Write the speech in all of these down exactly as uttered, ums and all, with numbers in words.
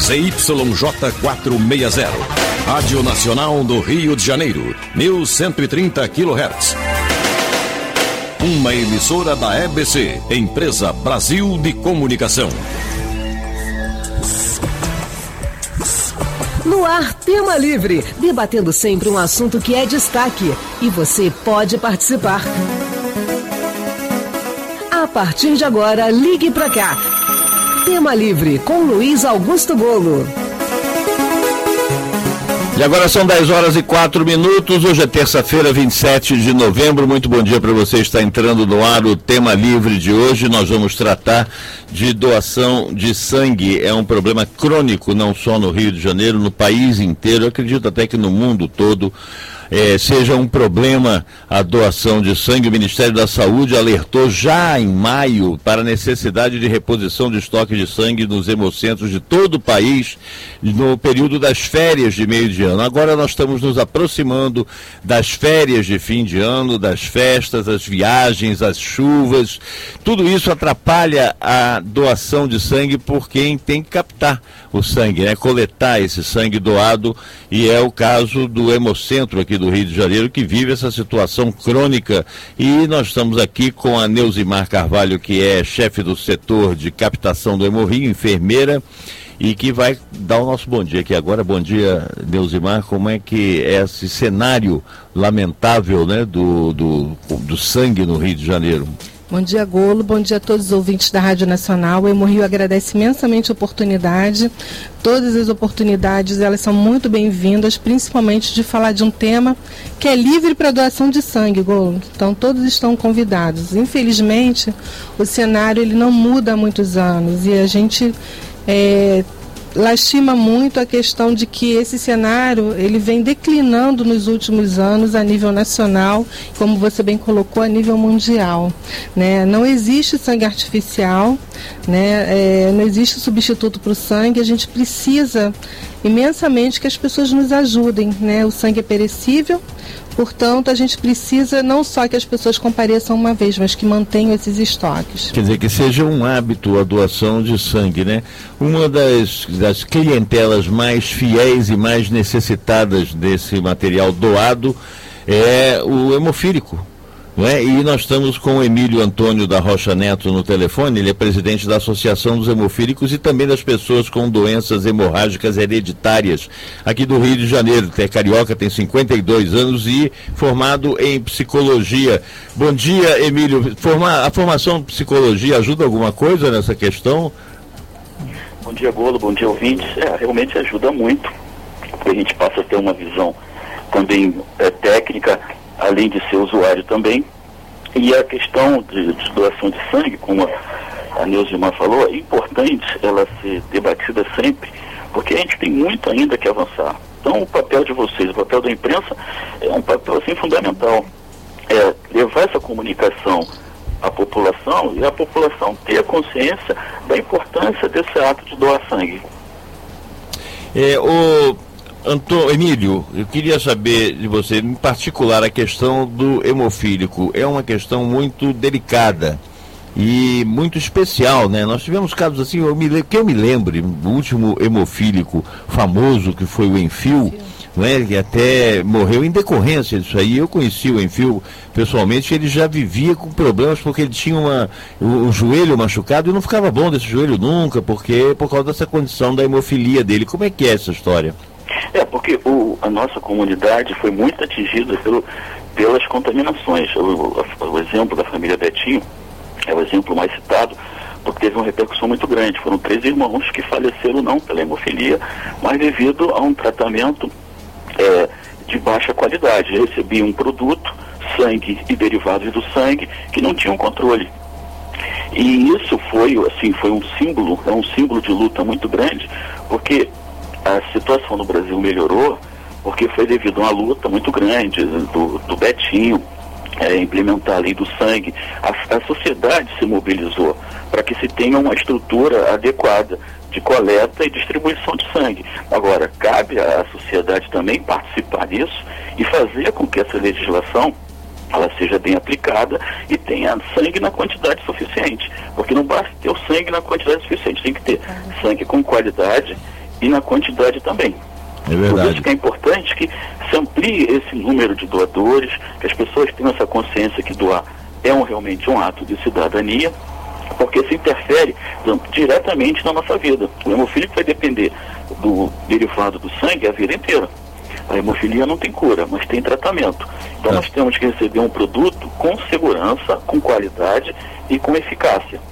Z Y J quatrocentos e sessenta. Rádio Nacional do Rio de Janeiro, mil cento e trinta quilohertz. Uma emissora da E B C, Empresa Brasil de Comunicação. No ar, Tema Livre, debatendo sempre um assunto que é destaque. E você pode participar. A partir de agora, ligue pra cá. Tema Livre, com Luiz Augusto Golo. E agora são dez horas e quatro minutos, hoje é terça-feira, vinte e sete de novembro, muito bom dia para você, está entrando no ar o Tema Livre de hoje. Nós vamos tratar de doação de sangue, é um problema crônico, não só no Rio de Janeiro, no país inteiro, eu acredito até que no mundo todo. É, seja um problema a doação de sangue. O Ministério da Saúde alertou já em maio para a necessidade de reposição de estoque de sangue nos hemocentros de todo o país no período das férias de meio de ano. Agora nós estamos nos aproximando das férias de fim de ano, das festas, as viagens, as chuvas. Tudo isso atrapalha a doação de sangue por quem tem que captar o sangue, né? Coletar esse sangue doado, e é o caso do Hemocentro aqui do Rio de Janeiro, que vive essa situação crônica. E nós estamos aqui com a Neusimar Carvalho, que é chefe do setor de captação do Hemorrio, enfermeira, e que vai dar o nosso bom dia aqui agora. Bom dia, Neusimar. Como é que é esse cenário lamentável, né, do, do, do sangue no Rio de Janeiro? Bom dia, Golo. Bom dia a todos os ouvintes da Rádio Nacional. O Hemorrio agradece imensamente a oportunidade. Todas as oportunidades, elas são muito bem-vindas, principalmente de falar de um tema que é livre para doação de sangue, Golo. Então, todos estão convidados. Infelizmente, o cenário ele não muda há muitos anos e a gente é, lastima muito a questão de que esse cenário ele vem declinando nos últimos anos a nível nacional, como você bem colocou, a nível mundial, né? Não existe sangue artificial, né? É, não existe substituto para o sangue. A gente precisa imensamente que as pessoas nos ajudem, né? O sangue é perecível, portanto a gente precisa não só que as pessoas compareçam uma vez, mas que mantenham esses estoques. Quer dizer, que seja um hábito a doação de sangue, né? Uma das, das clientelas mais fiéis e mais necessitadas desse material doado é o hemofílico, não é? E nós estamos com o Emílio Antônio da Rocha Neto no telefone. Ele é presidente da Associação dos Hemofílicos e também das pessoas com doenças hemorrágicas hereditárias aqui do Rio de Janeiro. É carioca, tem cinquenta e dois anos e formado em psicologia. Bom dia, Emílio. Forma, a formação em psicologia ajuda alguma coisa nessa questão? Bom dia, Golo. Bom dia, ouvintes. É, realmente ajuda muito, porque a gente passa a ter uma visão também é, técnica, além de ser usuário também. E a questão de, de doação de sangue, como a, a Neusimar falou, é importante ela ser debatida sempre, porque a gente tem muito ainda que avançar. Então o papel de vocês, o papel da imprensa é um papel assim fundamental, é levar essa comunicação à população e a população ter a consciência da importância desse ato de doar sangue. É, o Antônio, Emílio, eu queria saber de você, em particular, a questão do hemofílico. É uma questão muito delicada e muito especial, né? Nós tivemos casos assim, eu me, que eu me lembre, o último hemofílico famoso, que foi o Enfio, não é? Que até morreu em decorrência disso aí. Eu conheci o Enfio pessoalmente, ele já vivia com problemas porque ele tinha uma, o, o joelho machucado e não ficava bom desse joelho nunca, porque por causa dessa condição da hemofilia dele. Como é que é essa história? É, porque o, a nossa comunidade foi muito atingida pelo, pelas contaminações. O, o, o exemplo da família Betinho é o exemplo mais citado, porque teve uma repercussão muito grande. Foram três irmãos que faleceram não pela hemofilia, mas devido a um tratamento é, de baixa qualidade. Recebiam um produto, sangue e derivados do sangue, que não tinham controle. E isso foi, assim, foi um símbolo, é um símbolo de luta muito grande, porque a situação no Brasil melhorou porque foi devido a uma luta muito grande do, do Betinho, é, implementar a lei do sangue. A, a sociedade se mobilizou para que se tenha uma estrutura adequada de coleta e distribuição de sangue. Agora, cabe à sociedade também participar disso e fazer com que essa legislação ela seja bem aplicada e tenha sangue na quantidade suficiente, porque não basta ter o sangue na quantidade suficiente, tem que ter sangue com qualidade e na quantidade também. É verdade. Por isso que é importante que se amplie esse número de doadores, que as pessoas tenham essa consciência que doar é um, realmente um ato de cidadania, porque isso interfere diretamente na nossa vida. O hemofílico vai depender do derivado do sangue a vida inteira. A hemofilia não tem cura, mas tem tratamento. Então é. nós temos que receber um produto com segurança, com qualidade e com eficácia.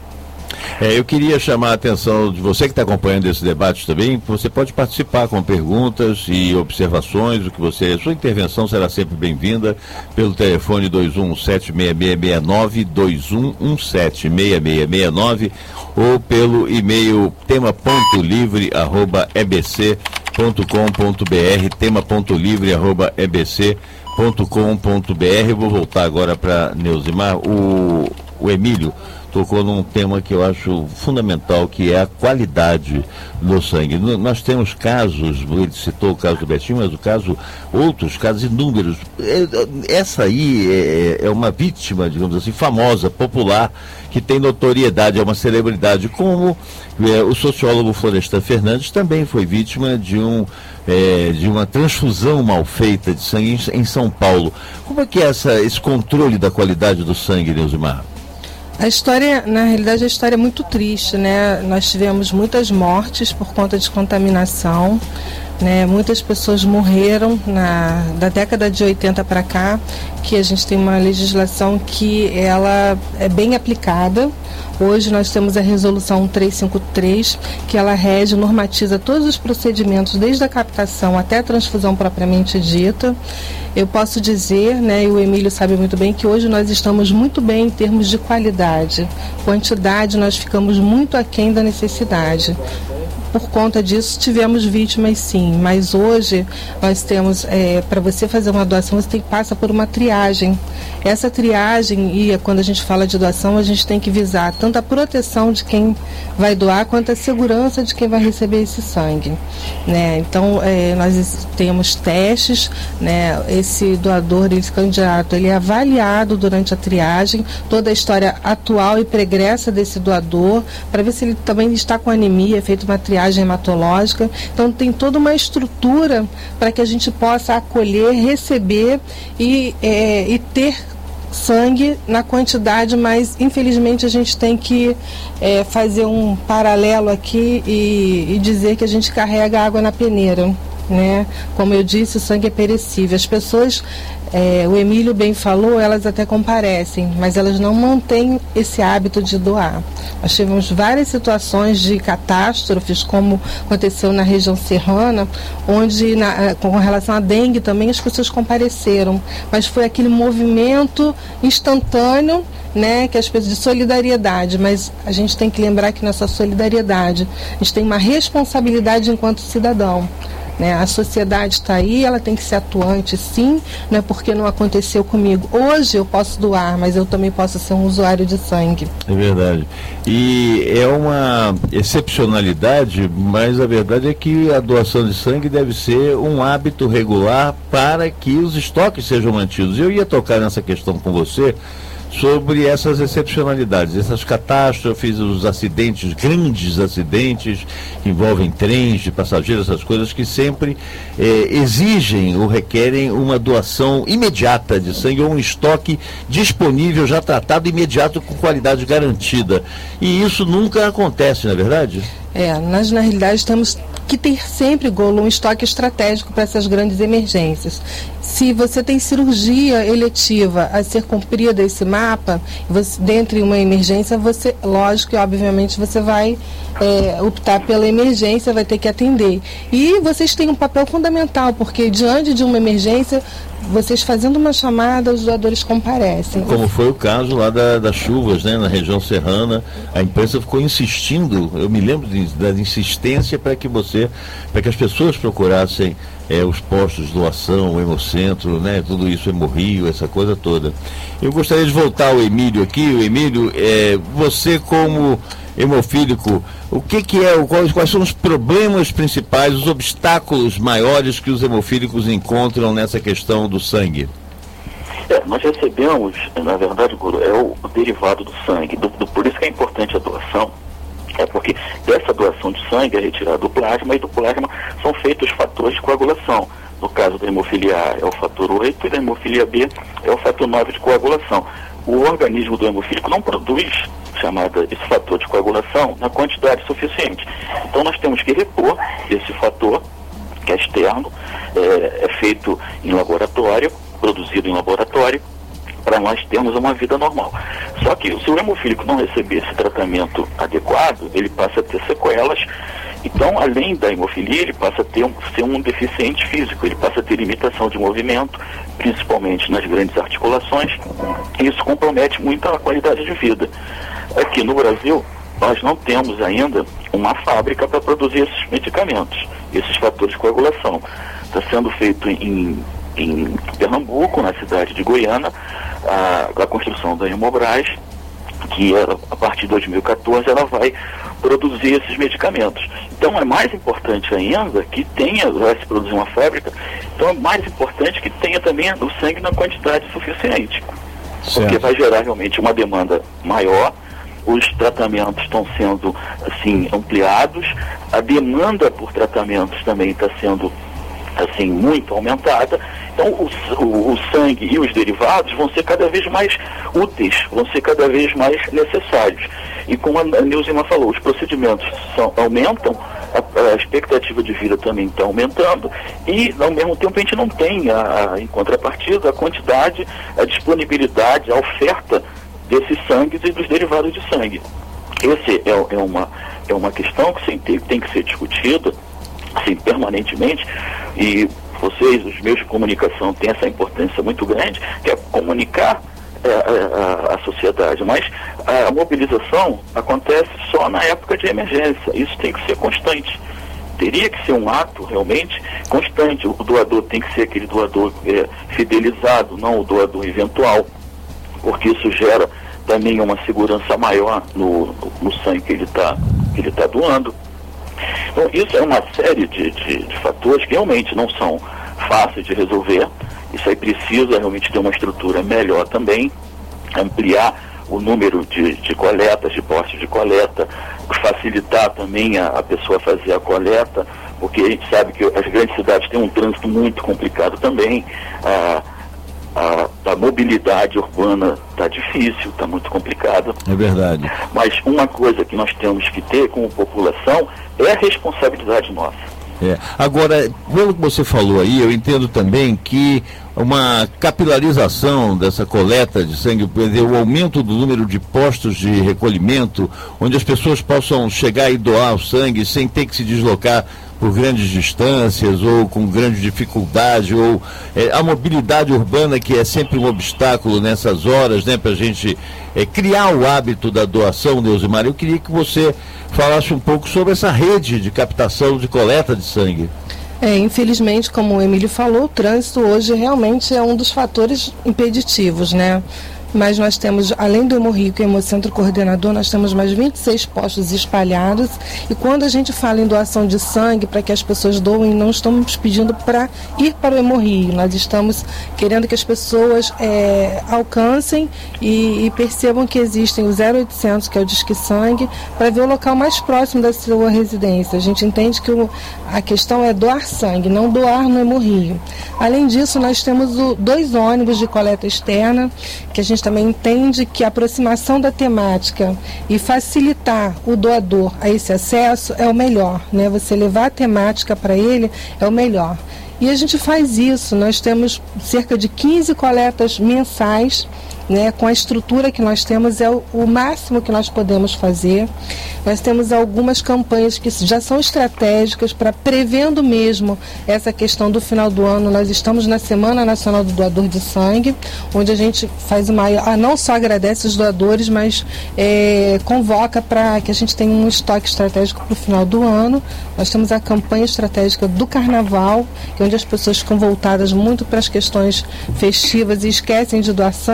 É, eu queria chamar a atenção de você que está acompanhando esse debate também. Você pode participar com perguntas e observações, o que você, sua intervenção será sempre bem-vinda pelo telefone dois um um sete, seis seis seis nove, dois um um sete, seis seis seis nove ou pelo e-mail tema ponto livre arroba e b c ponto com ponto b r, tema ponto livre arroba e b c ponto com ponto b r. Vou voltar agora para Neusimar. O, o Emílio tocou num tema que eu acho fundamental, que é a qualidade do sangue. N- nós temos casos, ele citou o caso do Betinho, mas o caso, outros casos inúmeros. É, essa aí é, é uma vítima, digamos assim, famosa, popular, que tem notoriedade, é uma celebridade, como é, o sociólogo Florestan Fernandes também foi vítima de, um, é, de uma transfusão mal feita de sangue em, em São Paulo. Como é que é essa, esse controle da qualidade do sangue, Neusimar? A história, na realidade, a história é muito triste, né? Nós tivemos muitas mortes por conta de contaminação, né? Muitas pessoas morreram na, da década de oitenta para cá, que a gente tem uma legislação que ela é bem aplicada. Hoje nós temos a resolução trezentos e cinquenta e três, que ela rege, normatiza todos os procedimentos, desde a captação até a transfusão propriamente dita. Eu posso dizer, né, e o Emílio sabe muito bem, que hoje nós estamos muito bem em termos de qualidade. Quantidade, nós ficamos muito aquém da necessidade. Por conta disso, tivemos vítimas, sim, mas hoje nós temos, é, para você fazer uma doação, você tem que passar por uma triagem. Essa triagem, e quando a gente fala de doação, a gente tem que visar tanto a proteção de quem vai doar, quanto a segurança de quem vai receber esse sangue, né? Então, é, nós temos testes, né? Esse doador, esse candidato, ele é avaliado durante a triagem, toda a história atual e pregressa desse doador, para ver se ele também está com anemia, é feita uma triagem hematológica. Então tem toda uma estrutura para que a gente possa acolher, receber e, é, e ter sangue na quantidade, mas infelizmente a gente tem que é, fazer um paralelo aqui e, e dizer que a gente carrega água na peneira, né? Como eu disse, o sangue é perecível. As pessoas, é, o Emílio bem falou, elas até comparecem, mas elas não mantêm esse hábito de doar. Nós tivemos várias situações de catástrofes, como aconteceu na região serrana, onde na, com relação à dengue também as pessoas compareceram, mas foi aquele movimento instantâneo, né, que as pessoas, de solidariedade, mas a gente tem que lembrar que nessa solidariedade a gente tem uma responsabilidade enquanto cidadão. Né? A sociedade está aí, ela tem que ser atuante, sim, não é porque não aconteceu comigo. Hoje eu posso doar, mas eu também posso ser um usuário de sangue. É verdade. E é uma excepcionalidade, mas a verdade é que a doação de sangue deve ser um hábito regular para que os estoques sejam mantidos. Eu ia tocar nessa questão com você, sobre essas excepcionalidades, essas catástrofes, os acidentes, grandes acidentes que envolvem trens de passageiros, essas coisas que sempre eh, exigem ou requerem uma doação imediata de sangue ou um estoque disponível, já tratado, imediato, com qualidade garantida. E isso nunca acontece, não é verdade? É, nós na realidade temos que ter sempre, Golo, um estoque estratégico para essas grandes emergências. Se você tem cirurgia eletiva a ser cumprida esse mapa, você, dentre uma emergência, você, lógico e obviamente, você vai é, optar pela emergência, vai ter que atender. E vocês têm um papel fundamental, porque diante de uma emergência, vocês fazendo uma chamada, os doadores comparecem. Como foi o caso lá da, das chuvas, né, na região serrana, a imprensa ficou insistindo, eu me lembro de, da insistência para que você, para que as pessoas procurassem é, os postos de doação, o Hemocentro, né, tudo isso, Hemorrio, essa coisa toda. Eu gostaria de voltar ao Emílio aqui. O Emílio, é, você como hemofílico, o que que é, quais, quais são os problemas principais, os obstáculos maiores que os hemofílicos encontram nessa questão do sangue? É, nós recebemos, na verdade, Guru, é o, o derivado do sangue, do, do, por isso que é importante a doação, É porque dessa doação de sangue é retirado do plasma, e do plasma são feitos os fatores de coagulação. No caso da hemofilia A é o fator oito e da hemofilia B é o fator nove de coagulação. O organismo do hemofílico não produz chamada, esse fator de coagulação na quantidade suficiente. Então nós temos que repor esse fator, que é externo, é, é feito em laboratório, produzido em laboratório, para nós termos uma vida normal. Só que se o hemofílico não receber esse tratamento adequado, ele passa a ter sequelas. Então, além da hemofilia, ele passa a ter um, ser um deficiente físico, ele passa a ter limitação de movimento, principalmente nas grandes articulações, e isso compromete muito a qualidade de vida. Aqui no Brasil, nós não temos ainda uma fábrica para produzir esses medicamentos, esses fatores de coagulação. Está sendo feito em, em Pernambuco, na cidade de Goiânia, a, a construção da Hemobras, que a, a partir de dois mil e quatorze ela vai produzir esses medicamentos. Então é mais importante ainda que tenha, vai se produzir uma fábrica, então é mais importante que tenha também o sangue na quantidade suficiente. Certo. Porque vai gerar realmente uma demanda maior, os tratamentos estão sendo assim ampliados, a demanda por tratamentos também está sendo assim muito aumentada. Então o, o, o sangue e os derivados vão ser cada vez mais úteis, vão ser cada vez mais necessários. E como a Nilzima falou, os procedimentos são, aumentam, a, a expectativa de vida também está aumentando, e ao mesmo tempo a gente não tem, a, a, em contrapartida, a quantidade, a disponibilidade, a oferta desses sangues e dos derivados de sangue. Esse é, é, uma, é uma questão que sim, tem, tem que ser discutida assim, permanentemente, e vocês, os meios de comunicação, têm essa importância muito grande, que é comunicar é, a, a sociedade, mas a mobilização acontece só na época de emergência. Isso tem que ser constante. Teria que ser um ato realmente constante. O doador tem que ser aquele doador é, fidelizado, não o doador eventual, porque isso gera também uma segurança maior no, no sangue que ele está que ele tá doando. Então, isso é uma série de, de, de fatores que realmente não são fáceis de resolver. Isso aí precisa realmente ter uma estrutura melhor também, ampliar o número de, de coletas, de postos de coleta, facilitar também a, a pessoa fazer a coleta, porque a gente sabe que as grandes cidades têm um trânsito muito complicado também, a, a, a mobilidade urbana está difícil, está muito complicada. É verdade. Mas uma coisa que nós temos que ter como população é a responsabilidade nossa. É. Agora, pelo que você falou aí, eu entendo também que uma capilarização dessa coleta de sangue, o aumento do número de postos de recolhimento, onde as pessoas possam chegar e doar o sangue sem ter que se deslocar por grandes distâncias ou com grande dificuldade, ou é, a mobilidade urbana, que é sempre um obstáculo nessas horas, né, para a gente é, criar o hábito da doação, Nilzimar. Eu queria que você falasse um pouco sobre essa rede de captação de coleta de sangue. É, infelizmente, como o Emílio falou, o trânsito hoje realmente é um dos fatores impeditivos, né? Mas nós temos, além do Hemorrio, que é o Hemocentro Coordenador, nós temos mais vinte e seis postos espalhados, e quando a gente fala em doação de sangue, para que as pessoas doem, não estamos pedindo para ir para o Hemorrio, nós estamos querendo que as pessoas é, alcancem e, e percebam que existem o zero oitocentos, que é o Disque Sangue, para ver o local mais próximo da sua residência. A gente entende que o, a questão é doar sangue, não doar no Hemorrio. Além disso, nós temos o, dois ônibus de coleta externa, que a gente também entende que a aproximação da temática e facilitar o doador a esse acesso é o melhor, né? Você levar a temática para ele é o melhor. E a gente faz isso, nós temos cerca de quinze coletas mensais, né, com a estrutura que nós temos, é o, o máximo que nós podemos fazer. Nós temos algumas campanhas que já são estratégicas para prevendo mesmo essa questão do final do ano. Nós estamos na Semana Nacional do Doador de Sangue, onde a gente faz uma, ah, não só agradece os doadores, mas é, convoca para que a gente tenha um estoque estratégico para o final do ano. Nós temos a campanha estratégica do Carnaval, que é onde as pessoas ficam voltadas muito para as questões festivas e esquecem de doar sangue.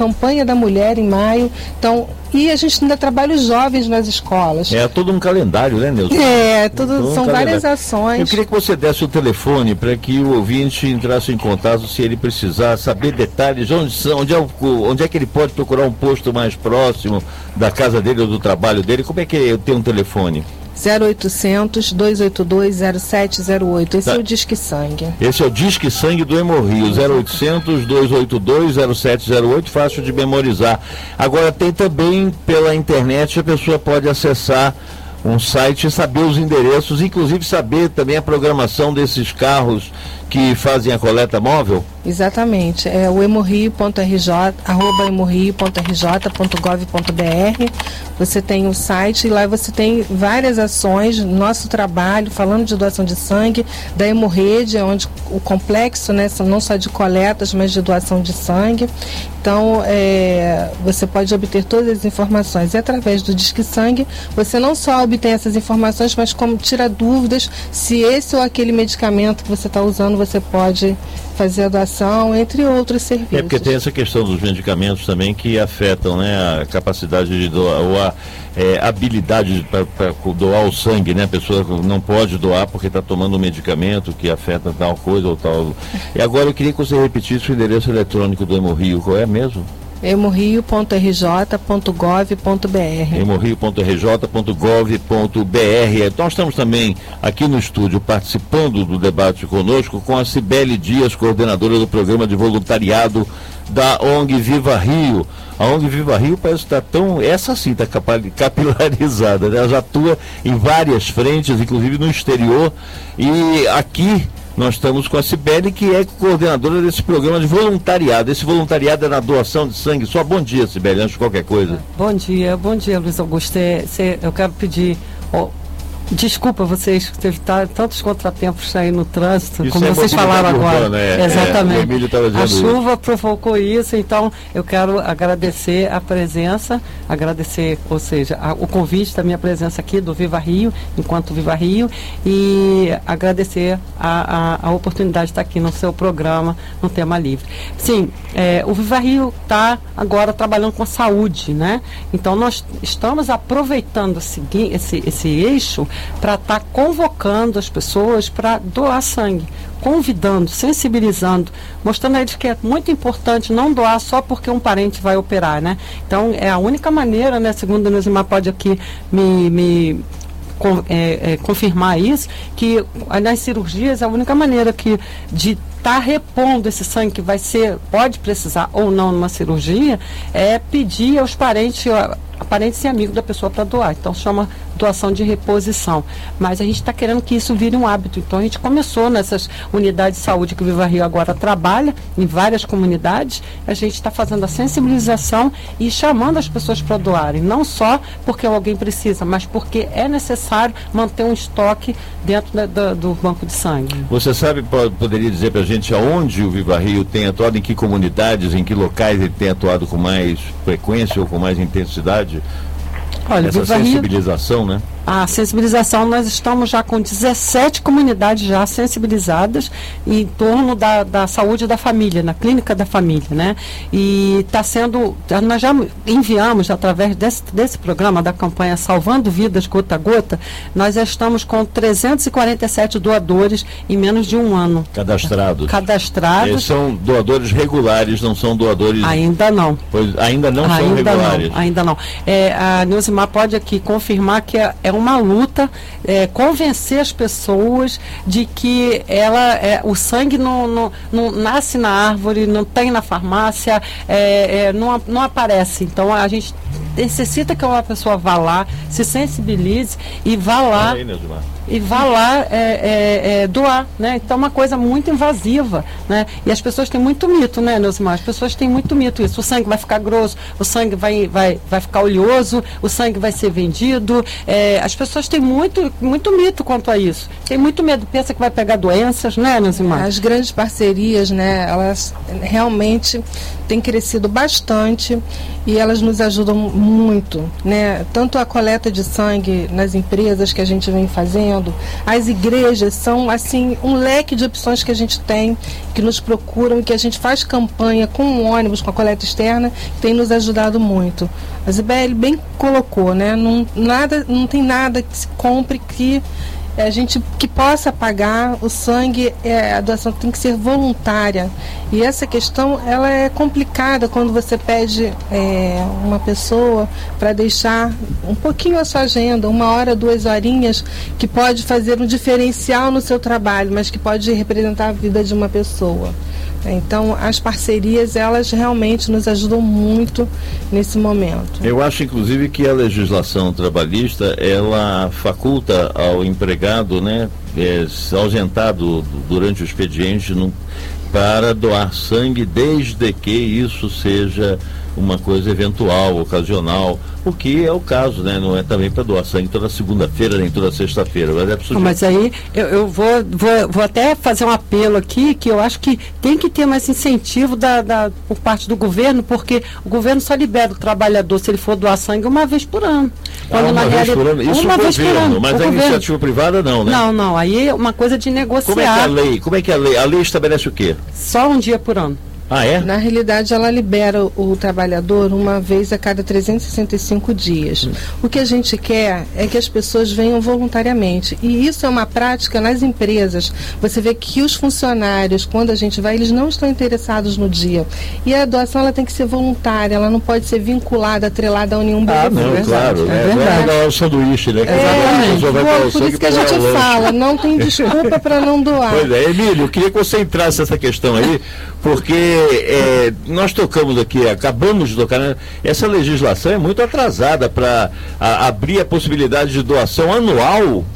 campanha da mulher em maio. Então, e a gente ainda trabalha os jovens nas escolas. É todo um calendário, né, Nilson? É, tudo, todo um são calendário. várias ações. Eu queria que você desse o telefone para que o ouvinte entrasse em contato se ele precisar saber detalhes, onde, são, onde, é, o, onde é que ele pode procurar um posto mais próximo da casa dele ou do trabalho dele. Como é que eu tenho um telefone? zero oitocentos, dois oito dois, zero sete zero oito. Esse tá. é o Disque Sangue. Esse é o Disque Sangue do Hemorrio, zero oitocentos, dois oito dois, zero sete zero oito, fácil de memorizar. Agora tem também pela internet, a pessoa pode acessar um site e saber os endereços, inclusive saber também a programação desses carros que fazem a coleta móvel? Exatamente, é o hemorrio ponto r j, arroba hemorrio ponto r j ponto gov ponto b r. Você tem o site e lá você tem várias ações, nosso trabalho, falando de doação de sangue, da Hemorrede, onde o complexo, né, não só de coletas, mas de doação de sangue. Então, é, você pode obter todas as informações. E através do Disque Sangue, você não só obtém essas informações, mas como tira dúvidas se esse ou aquele medicamento que você está usando, você pode fazer a doação, entre outros serviços. É porque tem essa questão dos medicamentos também que afetam, né, a capacidade de doar, ou a é, habilidade para doar o sangue, né? A pessoa não pode doar porque está tomando um medicamento que afeta tal coisa ou tal. E agora eu queria que você repetisse o endereço eletrônico do Hemorrio. Qual é mesmo? hemorrio ponto r j ponto gov ponto b r. hemorrio ponto r j ponto gov ponto b r. Nós estamos também aqui no estúdio participando do debate conosco com a Cibele Dias, coordenadora do programa de voluntariado da O N G Viva Rio. A O N G Viva Rio parece estar tão, essa sim está capilarizada, né? Ela já atua em várias frentes, inclusive no exterior, e aqui nós estamos com a Cibele, que é coordenadora desse programa de voluntariado. Esse voluntariado é na doação de sangue. Só bom dia, Cibele, antes de qualquer coisa. Bom dia, bom dia, Luiz Augusto. É, cê, eu quero pedir... Oh, desculpa vocês, teve tantos contratempos aí no trânsito, isso como é vocês falaram agora. Urbana, é, exatamente. É, a chuva isso. provocou isso, então eu quero agradecer a presença, agradecer, ou seja, a, o convite da minha presença aqui do Viva Rio, enquanto Viva Rio, e agradecer a, a, a oportunidade de estar aqui no seu programa, no Tema Livre. Sim, é, o Viva Rio está agora trabalhando com saúde, né? Então nós estamos aproveitando esse, esse, esse eixo para estar tá convocando as pessoas para doar sangue, convidando, sensibilizando, mostrando a eles que é muito importante não doar só porque um parente vai operar, né? Então é a única maneira, né, segundo a Neusimar pode aqui me, me com, é, é, confirmar isso, que nas cirurgias é a única maneira que de estar tá repondo esse sangue que vai ser, pode precisar ou não numa cirurgia, é pedir aos parentes, a parentes e amigos da pessoa para doar. Então chama doação de reposição. Mas a gente está querendo que isso vire um hábito. Então a gente começou nessas unidades de saúde que o Viva Rio agora trabalha, em várias comunidades, a gente está fazendo a sensibilização e chamando as pessoas para doarem. Não só porque alguém precisa, mas porque é necessário manter um estoque dentro da, da, do banco de sangue. Você sabe, pode, poderia dizer para a gente aonde o Viva Rio tem atuado, em que comunidades, em que locais ele tem atuado com mais frequência ou com mais intensidade? Olha, essa Viva sensibilização, Rio, né? A sensibilização, nós estamos já com dezessete comunidades já sensibilizadas em torno da, da saúde da família, na clínica da família, né? E está sendo, nós já enviamos através desse, desse programa, da campanha Salvando Vidas Gota a Gota, nós já estamos com trezentos e quarenta e sete doadores em menos de um ano. Cadastrados. Cadastrados. Eles são doadores regulares, não são doadores... Ainda não. Pois, ainda não ainda são regulares. Não, ainda não. É, a Neusimar pode aqui confirmar que é, é uma luta, é, convencer as pessoas de que ela, é, o sangue não, não, não nasce na árvore, não tem na farmácia, é, é, não, não aparece. Então a gente necessita que uma pessoa vá lá, se sensibilize e vá lá. Aí, Neusimar. E vá lá é, é, é, doar, né? Então é uma coisa muito invasiva, né? E as pessoas têm muito mito, né, Neusimar? As pessoas têm muito mito isso. O sangue vai ficar grosso, o sangue vai, vai, vai ficar oleoso, o sangue vai ser vendido. É, as pessoas têm muito, muito mito quanto a isso. Tem muito medo, pensa que vai pegar doenças, né, Neusimar? As grandes parcerias, né, elas realmente têm crescido bastante e elas nos ajudam muito, né? Tanto a coleta de sangue nas empresas que a gente vem fazendo, fazendo. As igrejas são, assim, um leque de opções que a gente tem, que nos procuram e que a gente faz campanha com um ônibus, com a coleta externa, que tem nos ajudado muito. A Zibeli bem colocou, né? Não, nada, não tem nada que se compre que a gente que possa pagar. O sangue, é, a doação tem que ser voluntária, e essa questão ela é complicada quando você pede é, uma pessoa para deixar um pouquinho a sua agenda, uma hora, duas horinhas, que pode fazer um diferencial no seu trabalho, mas que pode representar a vida de uma pessoa. Então, as parcerias, elas realmente nos ajudam muito nesse momento. Eu acho, inclusive, que a legislação trabalhista, ela faculta ao empregado, né, é, se ausentado durante o expediente no, para doar sangue, desde que isso seja uma coisa eventual, ocasional, o que é o caso, né? Não é também para doar sangue toda segunda-feira, nem toda sexta-feira. Mas, é preciso... mas aí eu, eu vou, vou, vou até fazer um apelo aqui, que eu acho que tem que ter mais incentivo da, da, por parte do governo, porque o governo só libera o trabalhor se ele for doar sangue uma vez por ano. Quando ah, uma vez por ano? Isso uma vez governo, por ano. Mas a governo. Iniciativa privada não, né? Não, não. Aí é uma coisa de negociar. Como é que é a lei? Como é que é a lei? A lei estabelece o quê? Só um dia por ano. Ah, é? Na realidade, ela libera o trabalhador uma vez a cada trezentos e sessenta e cinco dias. Hum. O que a gente quer é que as pessoas venham voluntariamente. E isso é uma prática nas empresas. Você vê que os funcionários, quando a gente vai, eles não estão interessados no dia. E a doação ela tem que ser voluntária, ela não pode ser vinculada, atrelada a nenhum benefício. Ah, não, é claro. É, é verdade. Não é o sanduíche, né? É, é, por isso que a gente fala, não tem desculpa para não doar. Pois é, Emílio, eu queria que você entrasse nessa questão aí, porque É, nós tocamos aqui, acabamos de tocar, né? Essa legislação é muito atrasada para abrir a possibilidade de doação anual.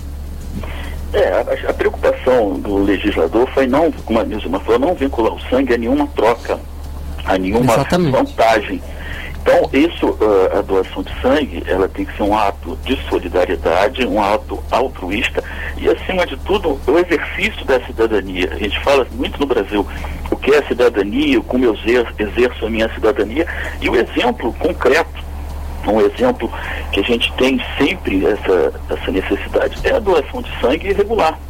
É, a, a preocupação do legislador foi não, como a Nilson falou, não vincular o sangue a nenhuma troca, a nenhuma Exatamente. vantagem. Então, isso, uh, a doação de sangue, ela tem que ser um ato de solidariedade, um ato altruísta e, acima de tudo, o exercício da cidadania. A gente fala muito no Brasil o que é cidadania, como eu exerço a minha cidadania, e o exemplo concreto, um exemplo que a gente tem sempre essa, essa necessidade, é a doação de sangue regular.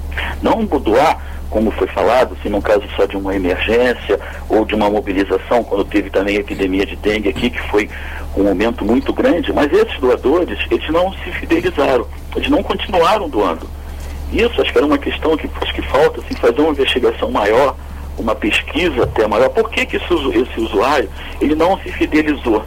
Não doar, como foi falado, se no caso só de uma emergência ou de uma mobilização, quando teve também a epidemia de dengue aqui, que foi um momento muito grande, mas esses doadores, eles não se fidelizaram, eles não continuaram doando. Isso, acho que era uma questão que acho que falta, assim, fazer uma investigação maior, uma pesquisa até maior. Por que que esse, esse usuário, ele não se fidelizou?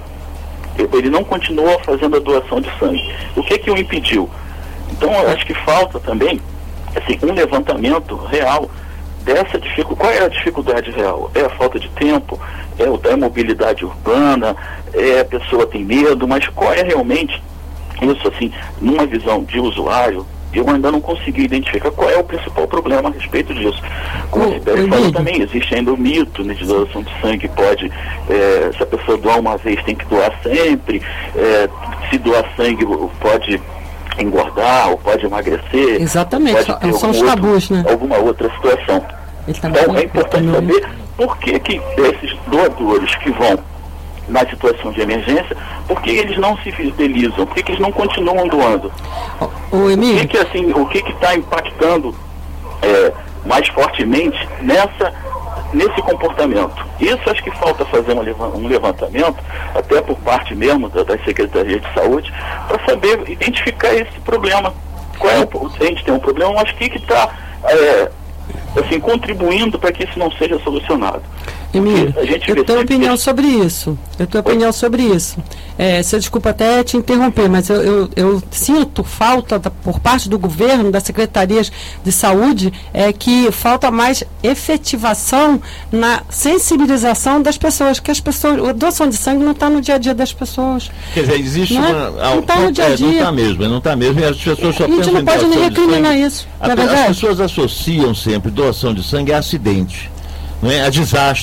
Ele não continuou fazendo a doação de sangue. O que que o impediu? Então, eu acho que falta também assim, um levantamento real dessa dificuldade. Qual é a dificuldade real? É a falta de tempo? É a mobilidade urbana? É a pessoa tem medo? Mas qual é realmente isso, assim, numa visão de usuário? Eu ainda não consegui identificar qual é o principal problema a respeito disso. Como o Sibeli falou também, existe ainda o mito, né, de doação de sangue, pode, é, se a pessoa doar uma vez, tem que doar sempre, é, se doar sangue pode engordar ou pode emagrecer. Exatamente, pode são os tabus, né? Alguma outra situação. Tá então é importante saber por que que esses doadores que vão na situação de emergência, por que eles não se fidelizam, por que, que eles não continuam doando? O, o, Emílio. o que que assim, o que que está impactando é, mais fortemente nessa nesse comportamento? Isso acho que falta fazer um levantamento, até por parte mesmo da, da Secretaria de Saúde, para saber identificar esse problema. Qual é o, se a gente tem um problema, mas o que está é, assim, contribuindo para que isso não seja solucionado. Emílio, eu tenho opinião sobre isso. Eu tenho opinião sobre isso. É, você desculpa até te interromper, mas eu, eu, eu sinto falta da, por parte do governo, das secretarias de saúde, é, que falta mais efetivação na sensibilização das pessoas, que as pessoas, a doação de sangue não está no dia a dia das pessoas. Quer dizer, existe não uma... Não está no dia a dia. Não está mesmo, não está mesmo, e as pessoas só a gente não pode nem recriminar isso, a, na verdade. As pessoas associam sempre doação de sangue a acidente, não é? A desastre,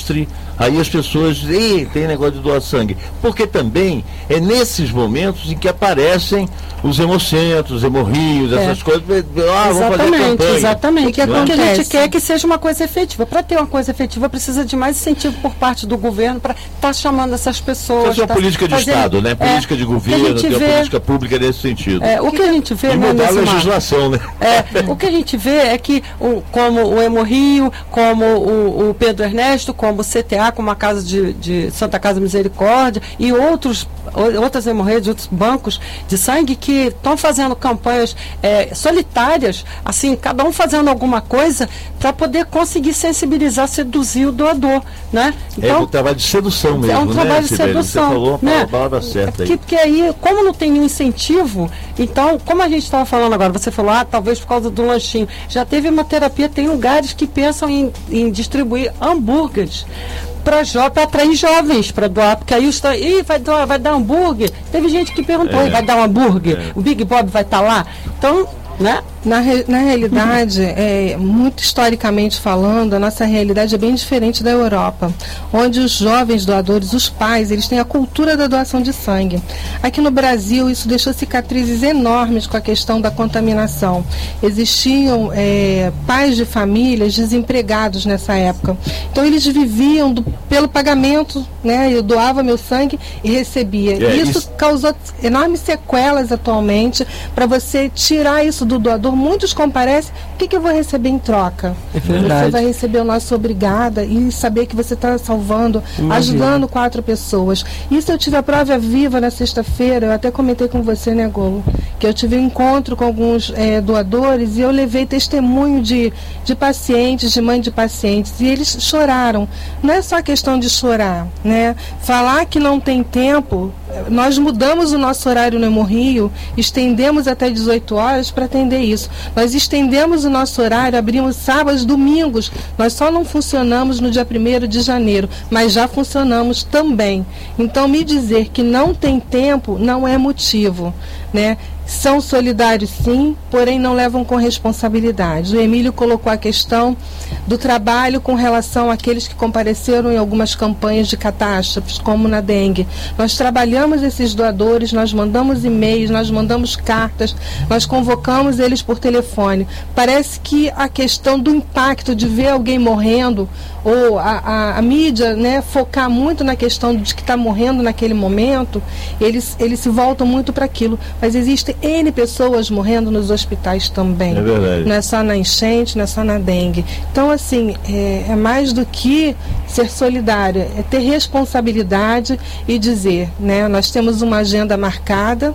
Aí as pessoas dizem, tem negócio de doar sangue. Porque também é nesses momentos em que aparecem os hemocentros, hemorrios, essas é. coisas. Ah, exatamente, vamos fazer campanha. Exatamente. O que, é? que a gente quer é que seja uma coisa efetiva. Para ter uma coisa efetiva, precisa de mais incentivo por parte do governo para estar tá chamando essas pessoas. Fazer uma tá política de fazendo, Estado, né? Política é, de governo, ter uma vê, política pública nesse sentido. É, o que a gente vê... E né, mudar a legislação, né? É, o que a gente vê é que, o, como o Hemorrio, como o, o Pedro Ernesto, como o C T A, como a Casa de, de Santa Casa Misericórdia e outros, outras hemorreias, outros bancos de sangue que estão fazendo campanhas é, solitárias, assim, cada um fazendo alguma coisa para poder conseguir sensibilizar, seduzir o doador, né? Então, é um trabalho de sedução mesmo, é um né, trabalho de Sibeli? sedução, Você falou a né? palavra certa aí. Que, porque aí, como não tem um incentivo, então, como a gente estava falando agora, você falou, ah, talvez por causa do lanchinho, já teve uma terapia, tem lugares que pensam em, em distribuir hambúrgueres para jo atrair jovens para doar, porque aí os Ih, vai dar, vai dar hambúrguer. Teve gente que perguntou, é. vai dar um hambúrguer? É. O Big Bob vai estar tá lá? Então, né? Na, re, na realidade, é, muito historicamente falando, a nossa realidade é bem diferente da Europa, onde os jovens doadores, os pais, eles têm a cultura da doação de sangue. Aqui no Brasil, isso deixou cicatrizes enormes com a questão da contaminação. Existiam é, pais de famílias desempregados nessa época. Então, eles viviam do, pelo pagamento, né? Eu doava meu sangue e recebia. É, isso, isso causou enormes sequelas atualmente. Para você tirar isso do doador, muitos comparecem, o que, que eu vou receber em troca? É verdade. Você vai receber o nosso obrigada e saber que você está salvando, Imagina. ajudando quatro pessoas. Isso eu tive a prova viva na sexta-feira, eu até comentei com você, né, Golo, que eu tive um encontro com alguns é, doadores e eu levei testemunho de, de pacientes, de mãe de pacientes, e eles choraram. Não é só questão de chorar, né? Falar que não tem tempo, nós mudamos o nosso horário no Hemorrio, estendemos até dezoito horas para atender isso. Nós estendemos o nosso horário, abrimos sábados, domingos. Nós só não funcionamos no dia primeiro de janeiro, mas já funcionamos também. Então, me dizer que não tem tempo não é motivo, né? São solidários sim, porém não levam com responsabilidade. O Emílio colocou a questão do trabalho com relação àqueles que compareceram em algumas campanhas de catástrofes, como na dengue. Nós trabalhamos esses doadores, nós mandamos e-mails, nós mandamos cartas, nós convocamos eles por telefone. Parece que a questão do impacto de ver alguém morrendo, ou a, a, a mídia, né, focar muito na questão de que está morrendo naquele momento, eles, eles se voltam muito para aquilo. Mas existem N pessoas morrendo nos hospitais também. É verdade. Não é só na enchente, não é só na dengue. Então, assim, é, é mais do que ser solidária, é ter responsabilidade e dizer, né, nós temos uma agenda marcada.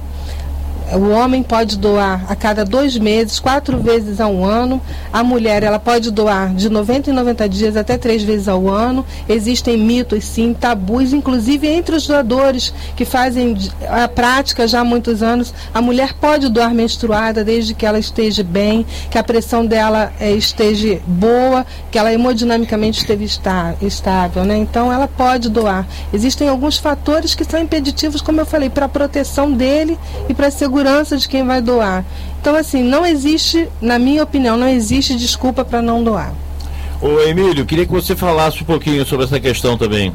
O homem pode doar a cada dois meses, quatro vezes ao ano. A mulher, ela pode doar de noventa em noventa dias até três vezes ao ano. Existem mitos, sim, tabus, inclusive entre os doadores que fazem a prática já há muitos anos. A mulher pode doar menstruada desde que ela esteja bem, que a pressão dela é, esteja boa, que ela hemodinamicamente esteja está, estável, né? Então, ela pode doar. Existem alguns fatores que são impeditivos, como eu falei, para a proteção dele e para a segurança segurança de quem vai doar. Então, assim, não existe, na minha opinião, não existe desculpa para não doar. Ô Emílio, queria que você falasse um pouquinho sobre essa questão também.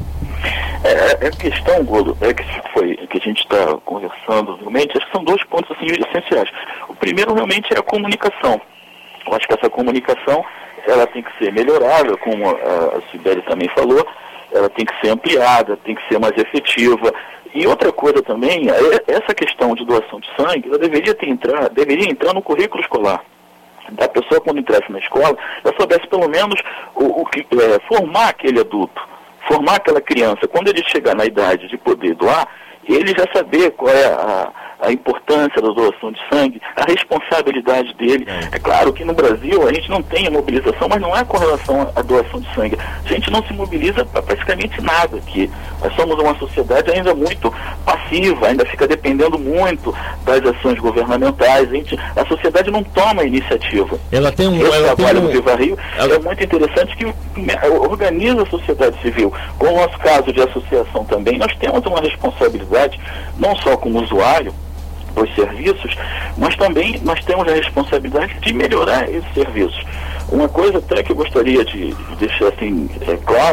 É, a questão, Golo, é que foi que a gente está conversando, realmente, acho que são dois pontos assim, essenciais. O primeiro realmente é a comunicação. Eu acho que essa comunicação ela tem que ser melhorada, como a, a Sibeli também falou, ela tem que ser ampliada, tem que ser mais efetiva. E outra coisa também, essa questão de doação de sangue, ela deveria, ter entrar, deveria entrar no currículo escolar. A pessoa, quando entrasse na escola, ela soubesse pelo menos o, o que, é, formar aquele adulto, formar aquela criança. Quando ele chegar na idade de poder doar, ele já saber qual é a, a importância da doação de sangue, a responsabilidade dele. É claro que no Brasil a gente não tem a mobilização, mas não é com relação à doação de sangue. A gente não se mobiliza para praticamente nada aqui. Nós somos uma sociedade ainda muito passiva, ainda fica dependendo muito das ações governamentais. A, gente, a sociedade não toma iniciativa. Ela tem um... Esse ela trabalho tem um... do Viva Rio ela... é muito interessante, que organiza a sociedade civil. Com o nosso caso de associação também, nós temos uma responsabilidade, não só como usuário dos serviços, mas também nós temos a responsabilidade de melhorar esses serviços. Uma coisa até que eu gostaria de deixar assim, é, claro,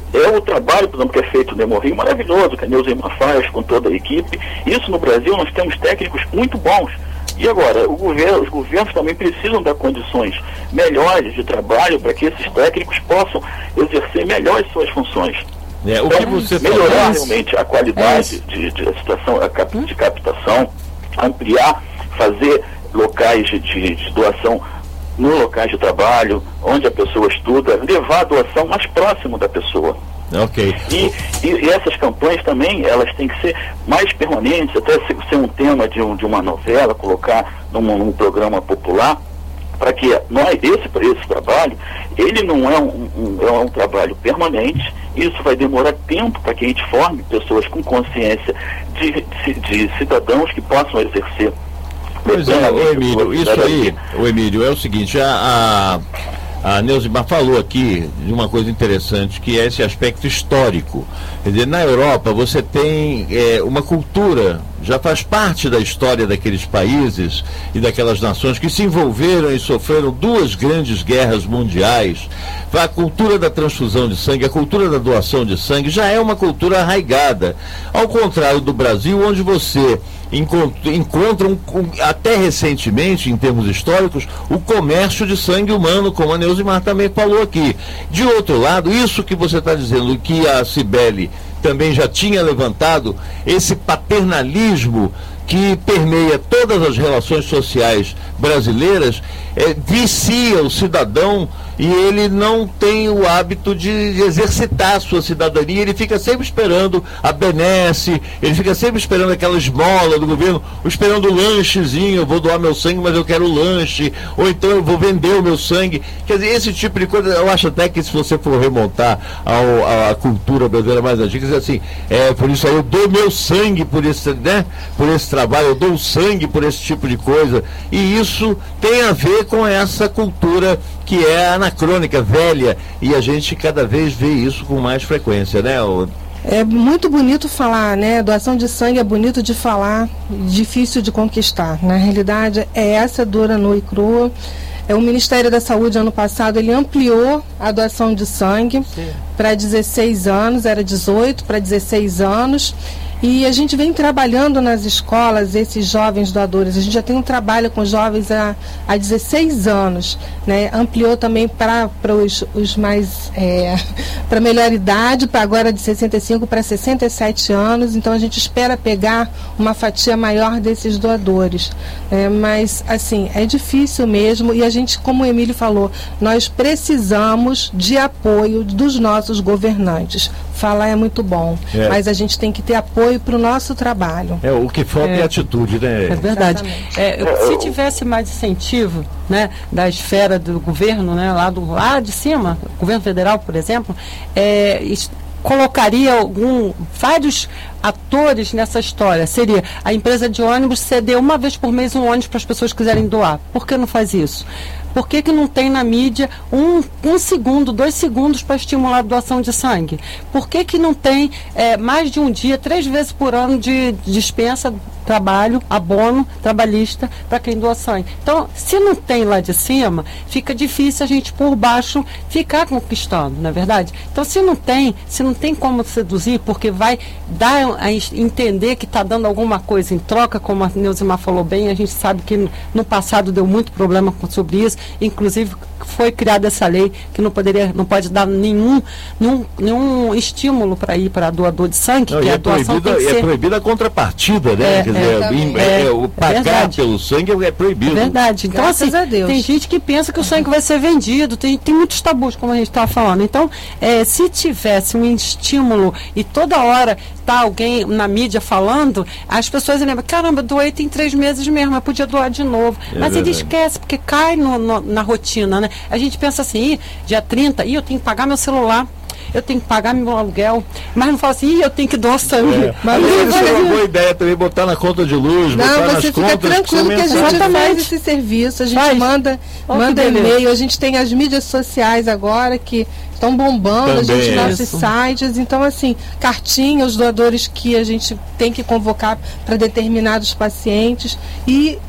é o trabalho, por exemplo, que é feito no Hemorrio, maravilhoso, que a Neuza faz com toda a equipe. Isso no Brasil nós temos técnicos muito bons. E agora, o governo, os governos também precisam dar condições melhores de trabalho para que esses técnicos possam exercer melhor as suas funções. É, o então, que você melhorar fala, realmente a qualidade é de, de, situação, a cap, de captação, ampliar, fazer locais de, de, de doação nos locais de trabalho, onde a pessoa estuda, levar a doação mais próximo da pessoa. Ok. E, e, e essas campanhas também, elas têm que ser mais permanentes, até ser um tema de, um, de uma novela, colocar num, num programa popular, para que nós, esse, esse trabalho, ele não é um, um, é um trabalho permanente. Isso vai demorar tempo para que a gente forme pessoas com consciência de, de, de cidadãos que possam exercer. Pois é, o Emílio, isso aí, o Emílio, é o seguinte, a, a, a Neuzimar falou aqui de uma coisa interessante, que é esse aspecto histórico. Quer dizer, na Europa você tem é, uma cultura, já faz parte da história daqueles países e daquelas nações que se envolveram e sofreram duas grandes guerras mundiais. A cultura da transfusão de sangue, a cultura da doação de sangue já é uma cultura arraigada. Ao contrário do Brasil, onde você encontra, um, até recentemente, em termos históricos, o comércio de sangue humano, como a Neuzimar também falou aqui. De outro lado, isso que você está dizendo, que a Cibele também já tinha levantado, esse paternalismo que permeia todas as relações sociais brasileiras, é, vicia o cidadão e ele não tem o hábito de exercitar a sua cidadania. Ele fica sempre esperando a benesse, ele fica sempre esperando aquela esmola do governo, esperando o lanchezinho, eu vou doar meu sangue, mas eu quero o lanche, ou então eu vou vender o meu sangue. Quer dizer, esse tipo de coisa, eu acho até que se você for remontar ao, à cultura brasileira mais antiga, assim, é, por isso aí eu dou meu sangue por esse, né, por esse trabalho, eu dou sangue por esse tipo de coisa, e isso tem a ver com essa cultura que é anacrônica, velha, e a gente cada vez vê isso com mais frequência, né? O... É muito bonito falar, né? Doação de sangue é bonito de falar, difícil de conquistar. Na realidade, é essa dura, nua e crua. É, o Ministério da Saúde, ano passado, ele ampliou a doação de sangue para dezesseis anos, era dezoito para dezesseis anos. E a gente vem trabalhando nas escolas, esses jovens doadores. A gente já tem um trabalho com jovens há, há dezesseis anos, né? Ampliou também para os, os mais, é, para melhor idade, para agora de sessenta e cinco para sessenta e sete anos. Então a gente espera pegar uma fatia maior desses doadores. É, mas, assim, é difícil mesmo. E a gente, como o Emílio falou, nós precisamos de apoio dos nossos governantes. Falar é muito bom, é. mas a gente tem que ter apoio para o nosso trabalho. É, o que falta é, é atitude, né? É verdade. É, se tivesse mais incentivo, né, da esfera do governo, né, lá, do, lá de cima, governo federal, por exemplo, é, colocaria algum, vários atores nessa história. Seria a empresa de ônibus ceder uma vez por mês um ônibus para as pessoas que quiserem doar. Por que não faz isso? Por que que não tem na mídia um, um segundo, dois segundos para estimular a doação de sangue? Por que que não tem é, mais de um dia, três vezes por ano de dispensa, trabalho, abono trabalhista para quem doa sangue? Então, se não tem lá de cima, fica difícil a gente por baixo ficar conquistando, não é verdade? Então, se não tem, se não tem como seduzir, porque vai dar a entender que está dando alguma coisa em troca, como a Neuzimar falou bem, a gente sabe que no passado deu muito problema sobre isso, inclusive foi criada essa lei que não poderia, não pode dar nenhum, nenhum, nenhum estímulo para ir para doador de sangue, não, que a é doação proibida, tem que ser... é proibida a contrapartida, né? É, Quer é, dizer, é, é, o pagar é pelo sangue é proibido. É verdade. Então, graças assim, a Deus. Tem gente que pensa que o sangue vai ser vendido, tem, tem muitos tabus, como a gente estava falando. Então, é, se tivesse um estímulo e toda hora tá alguém na mídia falando, as pessoas lembram, caramba, doei tem três meses mesmo, eu podia doar de novo. É Mas verdade. ele esquece, porque cai no, no, na rotina, né? A gente pensa assim, ih, dia trinta, ih, eu tenho que pagar meu celular, eu tenho que pagar meu aluguel, mas não fala assim, ih, eu tenho que doar sangue. É. Mas Aliás, não, isso é uma boa ideia também, botar na conta de luz, Não, botar nas você fica contas. tranquilo que a gente Exatamente. faz esse serviço, a gente Faz. manda, Oh, manda que beleza. e-mail, a gente tem as mídias sociais agora que estão bombando, Também a gente é nossos isso. sites, então assim, cartinha, os doadores que a gente tem que convocar para determinados pacientes e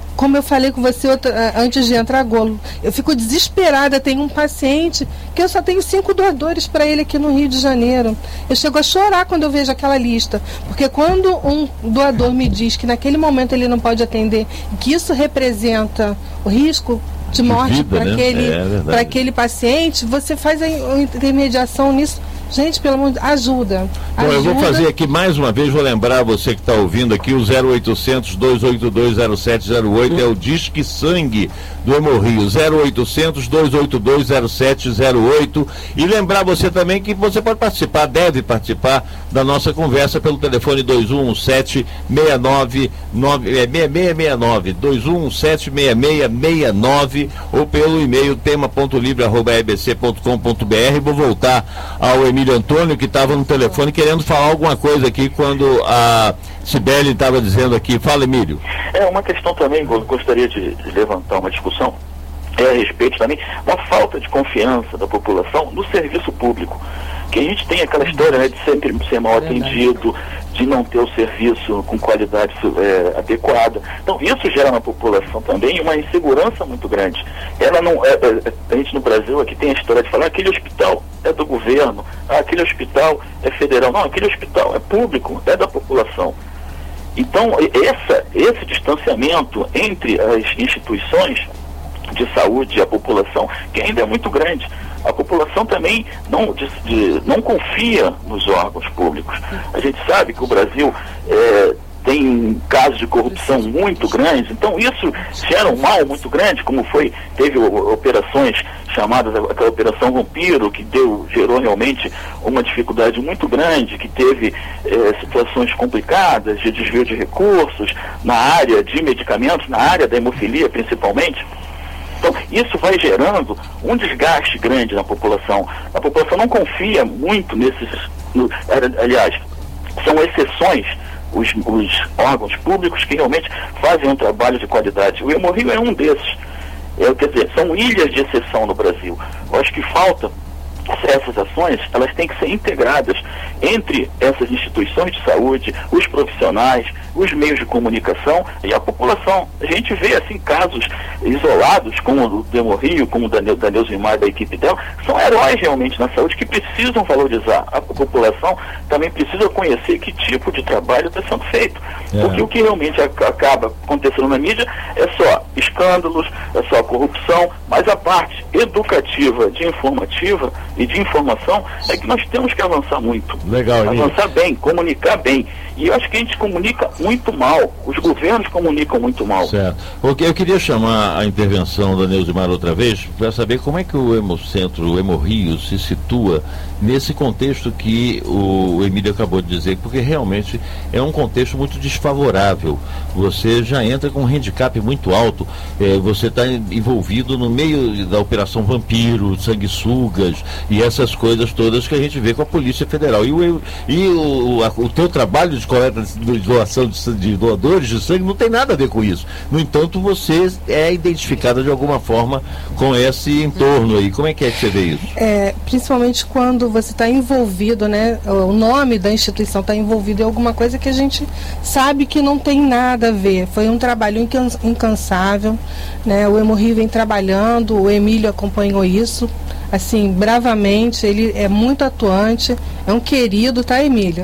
como eu falei com você outra, antes de entrar, Golo, eu fico desesperada. Tem um paciente que eu só tenho cinco doadores para ele aqui no Rio de Janeiro. Eu chego a chorar quando eu vejo aquela lista, porque quando um doador me diz que naquele momento ele não pode atender, que isso representa o risco de morte para né? aquele, é, para aquele paciente, você faz a intermediação nisso. Gente, pelo amor de Deus, ajuda. Bom, ajuda. Eu vou fazer aqui mais uma vez, vou lembrar você que está ouvindo aqui, o zero oitocentos, dois oito dois, zero sete zero oito é o Disque Sangue do Hemorrio, zero oitocentos, dois oito dois, zero sete zero oito. E lembrar você também que você pode participar, deve participar da nossa conversa pelo telefone dois um um sete, seis nove nove, é, seis seis seis nove, dois um um sete, seis seis seis nove, ou pelo e-mail tema ponto livre arroba e b c ponto com ponto b r. Vou voltar ao Emílio Antônio, que estava no telefone querendo falar alguma coisa aqui quando a Cibele estava dizendo aqui. Fala, Emílio. É uma questão também, eu gostaria de, de levantar uma discussão, é a respeito também da falta de confiança da população no serviço público. Que a gente tem aquela história, né, de sempre ser mal atendido, de não ter o serviço com qualidade é, adequada. Então isso gera na população também uma insegurança muito grande. Ela não, é, é, a gente no Brasil aqui tem a história de falar, aquele hospital é do governo, ah, aquele hospital é federal. Não, aquele hospital é público, é da população. Então essa, esse distanciamento entre as instituições de saúde e a população, que ainda é muito grande. A população também não, de, de, não confia nos órgãos públicos. A gente sabe que o Brasil é, tem casos de corrupção muito grandes, então isso gera um mal muito grande, como foi, teve operações chamadas, aquela Operação Vampiro, que deu, gerou realmente uma dificuldade muito grande, que teve é, situações complicadas de desvio de recursos na área de medicamentos, na área da hemofilia principalmente. Então, isso vai gerando um desgaste grande na população. A população não confia muito nesses... No, aliás, são exceções os, os órgãos públicos que realmente fazem um trabalho de qualidade. O Hemorrio é um desses. É, quer dizer, são ilhas de exceção no Brasil. Eu acho que falta... Essas ações, elas têm que ser integradas entre essas instituições de saúde, os profissionais, os meios de comunicação e a população. A gente vê, assim, casos isolados, como o do Hemorrio, como o da, da Neusimar e da equipe dela, são heróis realmente na saúde que precisam valorizar. A população também precisa conhecer que tipo de trabalho está sendo feito. É. Porque o que realmente acaba acontecendo na mídia é só escândalos, é só corrupção, mas a parte educativa, de informativa e de informação é que nós temos que avançar muito. Legal, avançar hein? bem, comunicar bem. E eu acho que a gente comunica muito mal. Os governos comunicam muito mal. Certo. Okay, eu queria chamar a intervenção da Neusimar outra vez para saber como é que o Hemocentro, o Hemorrio, se situa nesse contexto que o Emílio acabou de dizer, porque realmente é um contexto muito desfavorável. Você já entra com um handicap muito alto, é, você está envolvido no meio da Operação Vampiro, sanguessugas e essas coisas todas que a gente vê com a Polícia Federal. E o, e o, a, o teu trabalho de coleta de doação de, de doadores de sangue não tem nada a ver com isso. No entanto, você é identificada de alguma forma com esse entorno aí. Como é que é que você vê isso? É, principalmente quando você está envolvido, né? O nome da instituição está envolvido em alguma coisa que a gente sabe que não tem nada a ver. Foi um trabalho incansável, né? O Hemorrio vem trabalhando, o Emílio acompanhou isso, assim, bravamente. Ele é muito atuante, é um querido, tá, Emílio?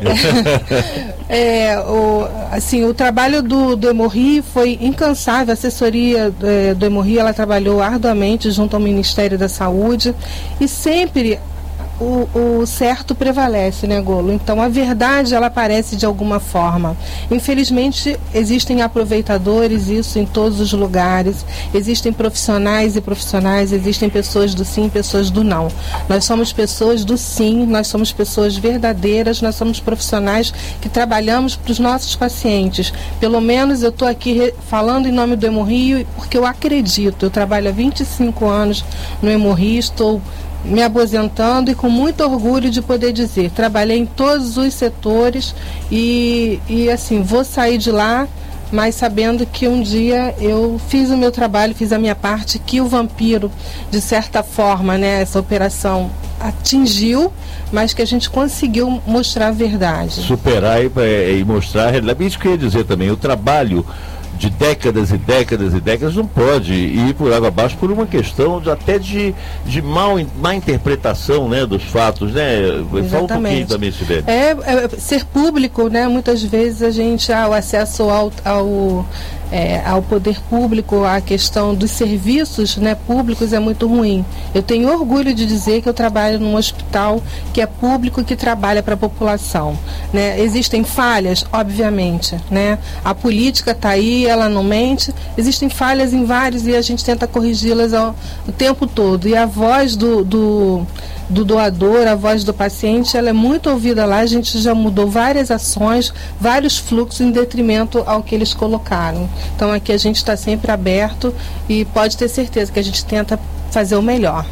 é, o, assim, o trabalho do, do Hemorrio foi incansável. A assessoria é, do Hemorrio, ela trabalhou arduamente junto ao Ministério da Saúde e sempre O, o certo prevalece, né, Golo? Então a verdade, ela aparece de alguma forma. Infelizmente existem aproveitadores, isso em todos os lugares. Existem profissionais e profissionais, existem pessoas do sim, pessoas do não. Nós somos pessoas do sim, nós somos pessoas verdadeiras, nós somos profissionais que trabalhamos para os nossos pacientes. Pelo menos eu estou aqui re, falando em nome do Hemorrio porque eu acredito. Eu trabalho há vinte e cinco anos no Hemorrio, estou me aposentando e com muito orgulho de poder dizer, trabalhei em todos os setores e, e assim, vou sair de lá, mas sabendo que um dia eu fiz o meu trabalho, fiz a minha parte, que o vampiro, de certa forma, né, essa operação atingiu, mas que a gente conseguiu mostrar a verdade. Superar e, e mostrar a realidade. Isso que eu ia dizer também, o trabalho de décadas e décadas e décadas, não pode ir por água abaixo por uma questão de, até de, de mal, má interpretação, né, dos fatos, né? Exatamente. Fala um pouquinho também, Sibeli. É, é ser público, né? Muitas vezes a gente, ah, o acesso ao, ao, é, ao poder público, a questão dos serviços, né, públicos é muito ruim. Eu tenho orgulho de dizer que eu trabalho num hospital que é público, que trabalha para a população, né? Existem falhas, obviamente, né? A política está aí, ela não mente. Existem falhas em vários e a gente tenta corrigi-las ao, o tempo todo. E a voz do, do, do doador, a voz do paciente, ela é muito ouvida lá. A gente já mudou várias ações, vários fluxos em detrimento ao que eles colocaram. Então aqui a gente está sempre aberto e pode ter certeza que a gente tenta fazer o melhor.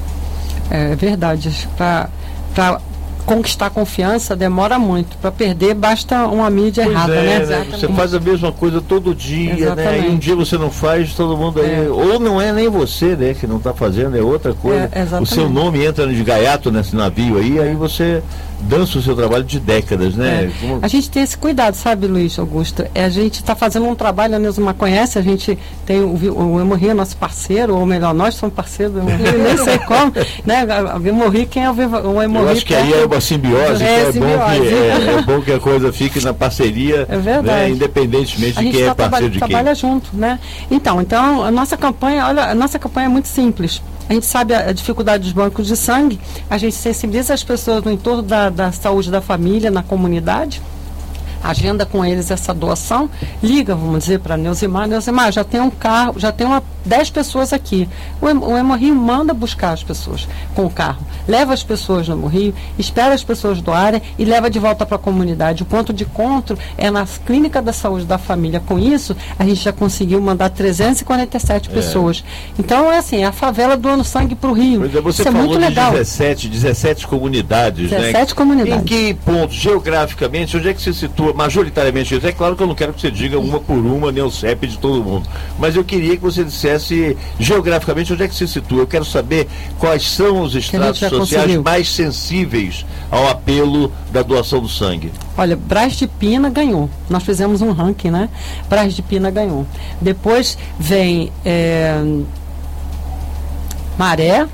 É verdade. Para para conquistar confiança demora muito. Para perder basta uma mídia pois errada, é, né? Você faz a mesma coisa todo dia, Exatamente. né? E um dia você não faz, todo mundo aí. É. Ou não é nem você, né, que não está fazendo, é outra coisa. É, o seu nome entra de gaiato nesse navio aí, aí você dança o seu trabalho de décadas, né? É. Como... A gente tem esse cuidado, sabe, Luiz Augusto? É, a gente está fazendo um trabalho, a Neusma conhece, a gente tem o, o Hemorria, nosso parceiro, ou melhor, nós somos parceiros do Hemorria, nem sei como, né? O Hemorria, quem é o Hemorria? Eu acho que aí é uma simbiose, é, então é, simbiose. Bom que, é, é bom que a coisa fique na parceria, é verdade. Né? Independentemente a de quem tá é parceiro de quem. A gente trabalha junto, né? Então, então, a nossa campanha, olha, a nossa campanha é muito simples. A gente sabe a, a dificuldade dos bancos de sangue, a gente sensibiliza as pessoas no entorno da, da saúde da família, na comunidade, agenda com eles essa doação, liga, vamos dizer, para a Neuzimar, Neuzimar, já tem um carro, já tem uma, dez pessoas aqui. O, o Hemorrio manda buscar as pessoas com o carro, leva as pessoas no Hemorrio, espera as pessoas doarem e leva de volta para a comunidade. O ponto de encontro é na Clínica da Saúde da Família. Com isso, a gente já conseguiu mandar trezentas e quarenta e sete é. pessoas. Então, é assim, é a favela doando sangue para o Rio. Pois é, você isso é falou muito de legal. dezessete, dezessete comunidades, dezessete né? comunidades. Em que pontos, geograficamente, onde é que se situa majoritariamente isso? É claro que eu não quero que você diga uma por uma, nem o C E P de todo mundo, mas eu queria que você dissesse geograficamente onde é que se situa. Eu quero saber quais são os estratos sociais conseguiu. mais sensíveis ao apelo da doação do sangue. Olha, Braz de Pina ganhou. Nós fizemos um ranking, né? Braz de Pina ganhou. Depois vem é, Maré.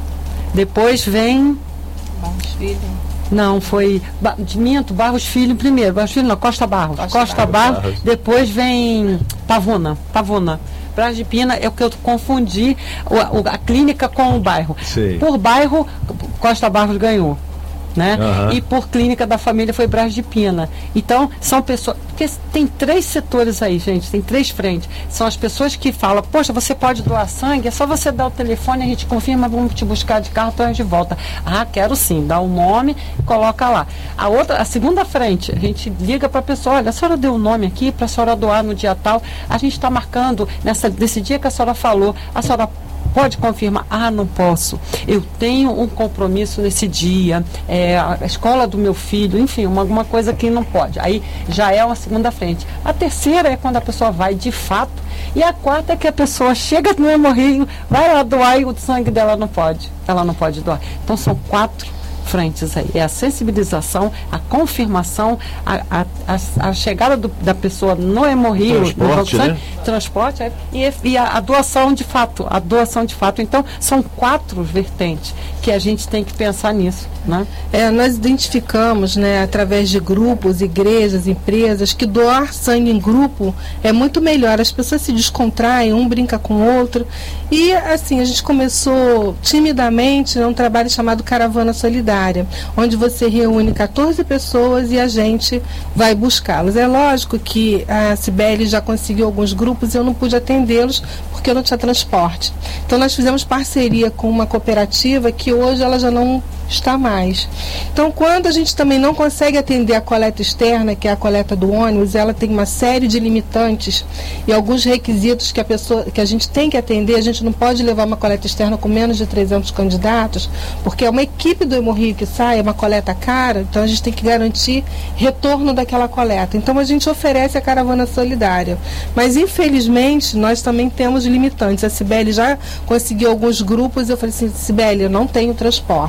Depois vem... Barros Filho. Não, foi... Ba, minto, Barros Filho primeiro. Barros Filho não, Costa Barros. Costa, Costa Barros. Barros. Depois vem Pavuna. Pavuna. Braz de Pina é o que eu confundi a, a clínica com o bairro. Sim. Por bairro, Costa Barros ganhou. Né? Uhum. E por Clínica da Família foi Braz de Pina. Então, são pessoas... Porque tem três setores aí, gente, tem três frentes. São as pessoas que falam, poxa, você pode doar sangue, é só você dar o telefone, a gente confirma, vamos te buscar de carro, traz de volta. Ah, quero sim, dá o nome, coloca lá. A outra, a segunda frente, a gente liga para a pessoa, olha, a senhora deu o nome aqui para a senhora doar no dia tal, a gente está marcando nessa, nesse dia que a senhora falou, a senhora pode confirmar? Ah, não posso. Eu tenho um compromisso nesse dia, é, a escola do meu filho, enfim, uma, alguma coisa que não pode. Aí já é uma segunda frente. A terceira é quando a pessoa vai de fato. E a quarta é que a pessoa chega no Hemorrio, vai lá doar e o sangue dela não pode. Ela não pode doar. Então são quatro frentes aí. É a sensibilização, a confirmação, a, a, a, a chegada do, da pessoa no Hemorrio, transporte, no né? transporte é, e, e a, a doação de fato, a doação de fato. Então, são quatro vertentes que a gente tem que pensar nisso, né? É, nós identificamos, né, através de grupos, igrejas, empresas, que doar sangue em grupo é muito melhor. As pessoas se descontraem, um brinca com o outro. E, assim, a gente começou timidamente, né, um trabalho chamado Caravana Solidária, onde você reúne quatorze pessoas e a gente vai buscá-las. É lógico que a Cibele já conseguiu alguns grupos e eu não pude atendê-los porque eu não tinha transporte. Então nós fizemos parceria com uma cooperativa que hoje ela já não está mais. Então, quando a gente também não consegue atender a coleta externa, que é a coleta do ônibus, ela tem uma série de limitantes e alguns requisitos que a pessoa, que a gente tem que atender. A gente não pode levar uma coleta externa com menos de trezentos candidatos, porque é uma equipe do Hemorrio que sai, é uma coleta cara, então a gente tem que garantir retorno daquela coleta. Então a gente oferece a caravana solidária. Mas, infelizmente, nós também temos limitantes. A Cibele já conseguiu alguns grupos e eu falei assim, Cibele, eu não tenho transporte.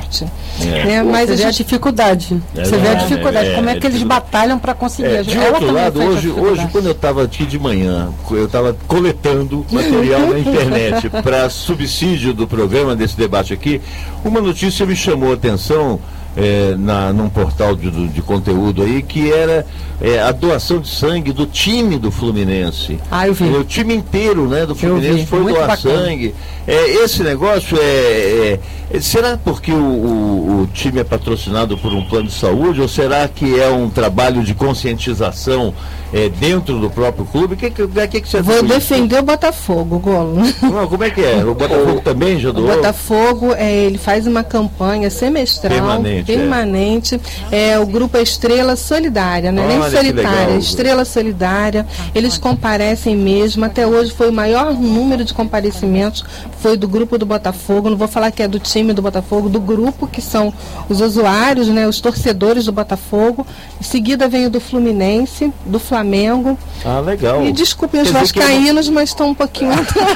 É. Né? Mas Você a vê a gente... dificuldade. É Você vê a verdade, dificuldade. é, Como é, é que eles dificuldade. batalham para conseguir. É, de Ela outro também lado, enfrenta hoje, dificuldade. hoje, quando eu estava aqui de manhã, eu estava coletando material na internet para subsídio do programa, desse debate aqui, uma notícia me chamou a atenção. É, na, num portal de, de conteúdo aí, que era é, a doação de sangue do time do Fluminense. Ah, eu vi. O time inteiro, né, do Fluminense foi Muito doar bacana. sangue. É, esse negócio é, é, é. Será porque o, o, o time é patrocinado por um plano de saúde, ou será que é um trabalho de conscientização é, dentro do próprio clube? O que, que, que, que você Vou atribui? defender o Botafogo, Golo. Não, como é que é? O Botafogo também já O doou? Botafogo, é, ele faz uma campanha semestral, Permanente, permanente. É. É, o grupo é Estrela Solidária, não é nem Olha, que solitária, legal. Estrela Solidária. Eles comparecem mesmo. Até hoje foi o maior número de comparecimentos, foi do grupo do Botafogo. Não vou falar que é do time do Botafogo, do grupo, que são os usuários, né, os torcedores do Botafogo. Em seguida vem o do Fluminense, do Flamengo. Ah, legal. E desculpem os Quer dizer que vascaínos, mas estão um pouquinho...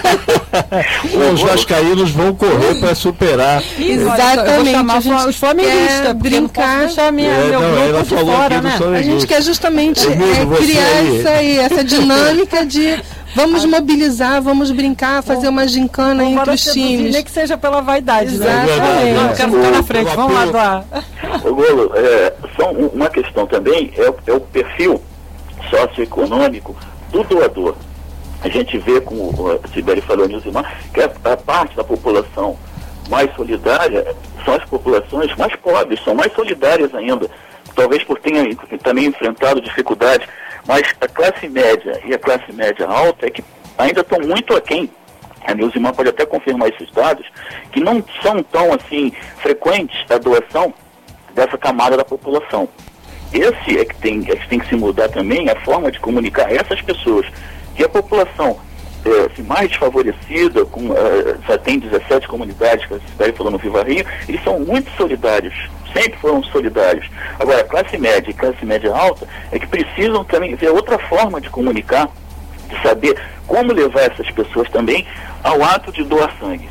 Os vascaínos vão correr para superar. Exatamente. Eu vou chamar A gente os flamenguistas, quer porque eu não posso brincar. deixar minha, É, meu não, grupo ela de falou fora, aqui do né? Flamengo. A gente quer justamente Amigo, é, você criar aí. essa, aí, essa dinâmica de vamos mobilizar, vamos brincar, fazer uma gincana entre Agora os seduzir, times. nem que seja pela vaidade, né? Exatamente. Não, eu quero ficar na frente, vamos lá doar. Ô, Golo, é, só um- uma questão também é, o- é o perfil socioeconômico do doador. A gente vê, como a Sibeli falou, Nilzimar, que a, a parte da população mais solidária são as populações mais pobres, são mais solidárias ainda. Talvez por terem também enfrentado dificuldades, mas a classe média e a classe média alta é que ainda estão muito aquém. A Nilzimar pode até confirmar esses dados, que não são tão assim frequentes a doação dessa camada da população. Esse é que tem, é que tem que se mudar também a forma de comunicar a essas pessoas, que a população é, assim, mais desfavorecida, com, é, já tem dezessete comunidades, que a cidade falou no Viva Rio, eles são muito solidários, sempre foram solidários. Agora, a classe média e classe média alta é que precisam também ver outra forma de comunicar, de saber como levar essas pessoas também ao ato de doar sangue.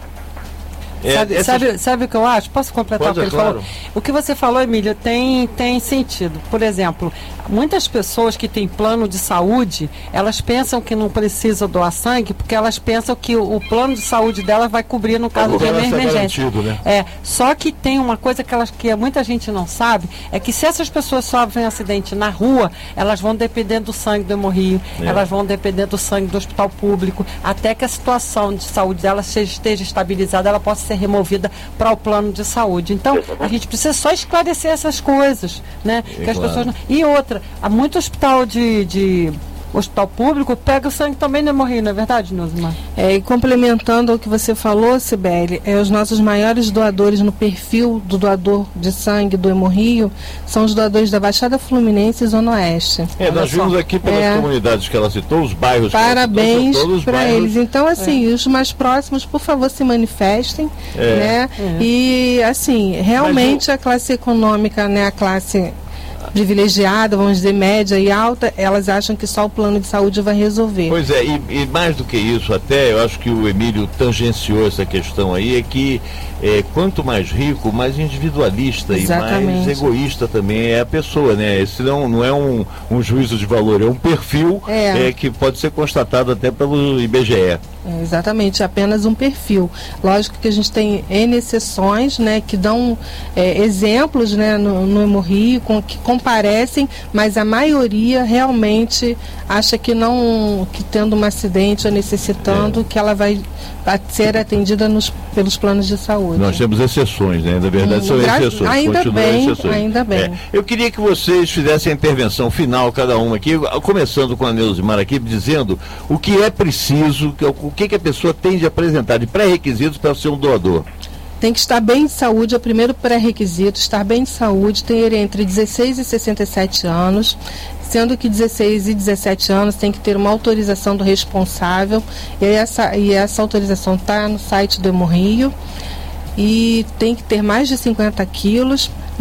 É, Sabe, essas- sabe, sabe o que eu acho? Posso completar Pode, o que ele é claro. falou? O que você falou, Emília, tem, tem sentido. Por exemplo, muitas pessoas que têm plano de saúde, elas pensam que não precisam doar sangue porque elas pensam que o, o plano de saúde delas vai cobrir no caso de Ela uma está emergência. garantido, né? É, só que tem uma coisa que, elas, que muita gente não sabe, é que se essas pessoas sofrem um acidente na rua, elas vão depender do sangue do hemorrio, É. elas vão depender do sangue do hospital público, até que a situação de saúde dela seja, esteja estabilizada, ela possa ser removida para o plano de saúde. Então, a gente precisa só esclarecer essas coisas, né? É que as claro. pessoas não... E outra, há muito hospital de... de hospital público pega o sangue também do hemorrio, não é verdade, Nilzimar? É, e complementando ao que você falou, Sibeli, é, os nossos maiores doadores no perfil do doador de sangue do hemorrio são os doadores da Baixada Fluminense e Zona Oeste. É, nós Olha só. vimos aqui pelas É. comunidades que ela citou, os bairros que ela Parabéns citou, são todos os para bairros- eles. Então, assim, os mais próximos, por favor, se manifestem, É. né? E, assim, realmente a classe econômica, né, a classe privilegiada, vamos dizer, média e alta, elas acham que só o plano de saúde vai resolver. Pois é, e, e mais do que isso até, eu acho que o Emílio tangenciou essa questão aí, é que é, quanto mais rico, mais individualista e mais Exatamente. egoísta também é a pessoa, né? Esse não, não é um, um juízo de valor, é um perfil É. é, que pode ser constatado até pelo I B G E. É, exatamente, apenas um perfil. Lógico que a gente tem N exceções, né, que dão é, exemplos, né, no, no hemorrio, com, que comparecem, mas a maioria realmente acha que não, que tendo um acidente ou necessitando, É. que ela vai a- ser atendida nos, pelos planos de saúde. Nós temos exceções, né? Na verdade, Hum, são gra- exceções. ainda continuam bem, exceções. ainda bem. É. Eu queria que vocês fizessem a intervenção final, cada um aqui, começando com a Nilzimar aqui, dizendo o que é preciso, que- o que, que a pessoa tem de apresentar de pré-requisitos para ser um doador. Tem que estar bem de saúde, é o primeiro pré-requisito, estar bem de saúde, ter entre dezesseis e sessenta e sete anos, sendo que dezesseis e dezessete anos tem que ter uma autorização do responsável, e essa, e essa autorização está no site do Hemorrio, e tem que ter mais de cinquenta quilos,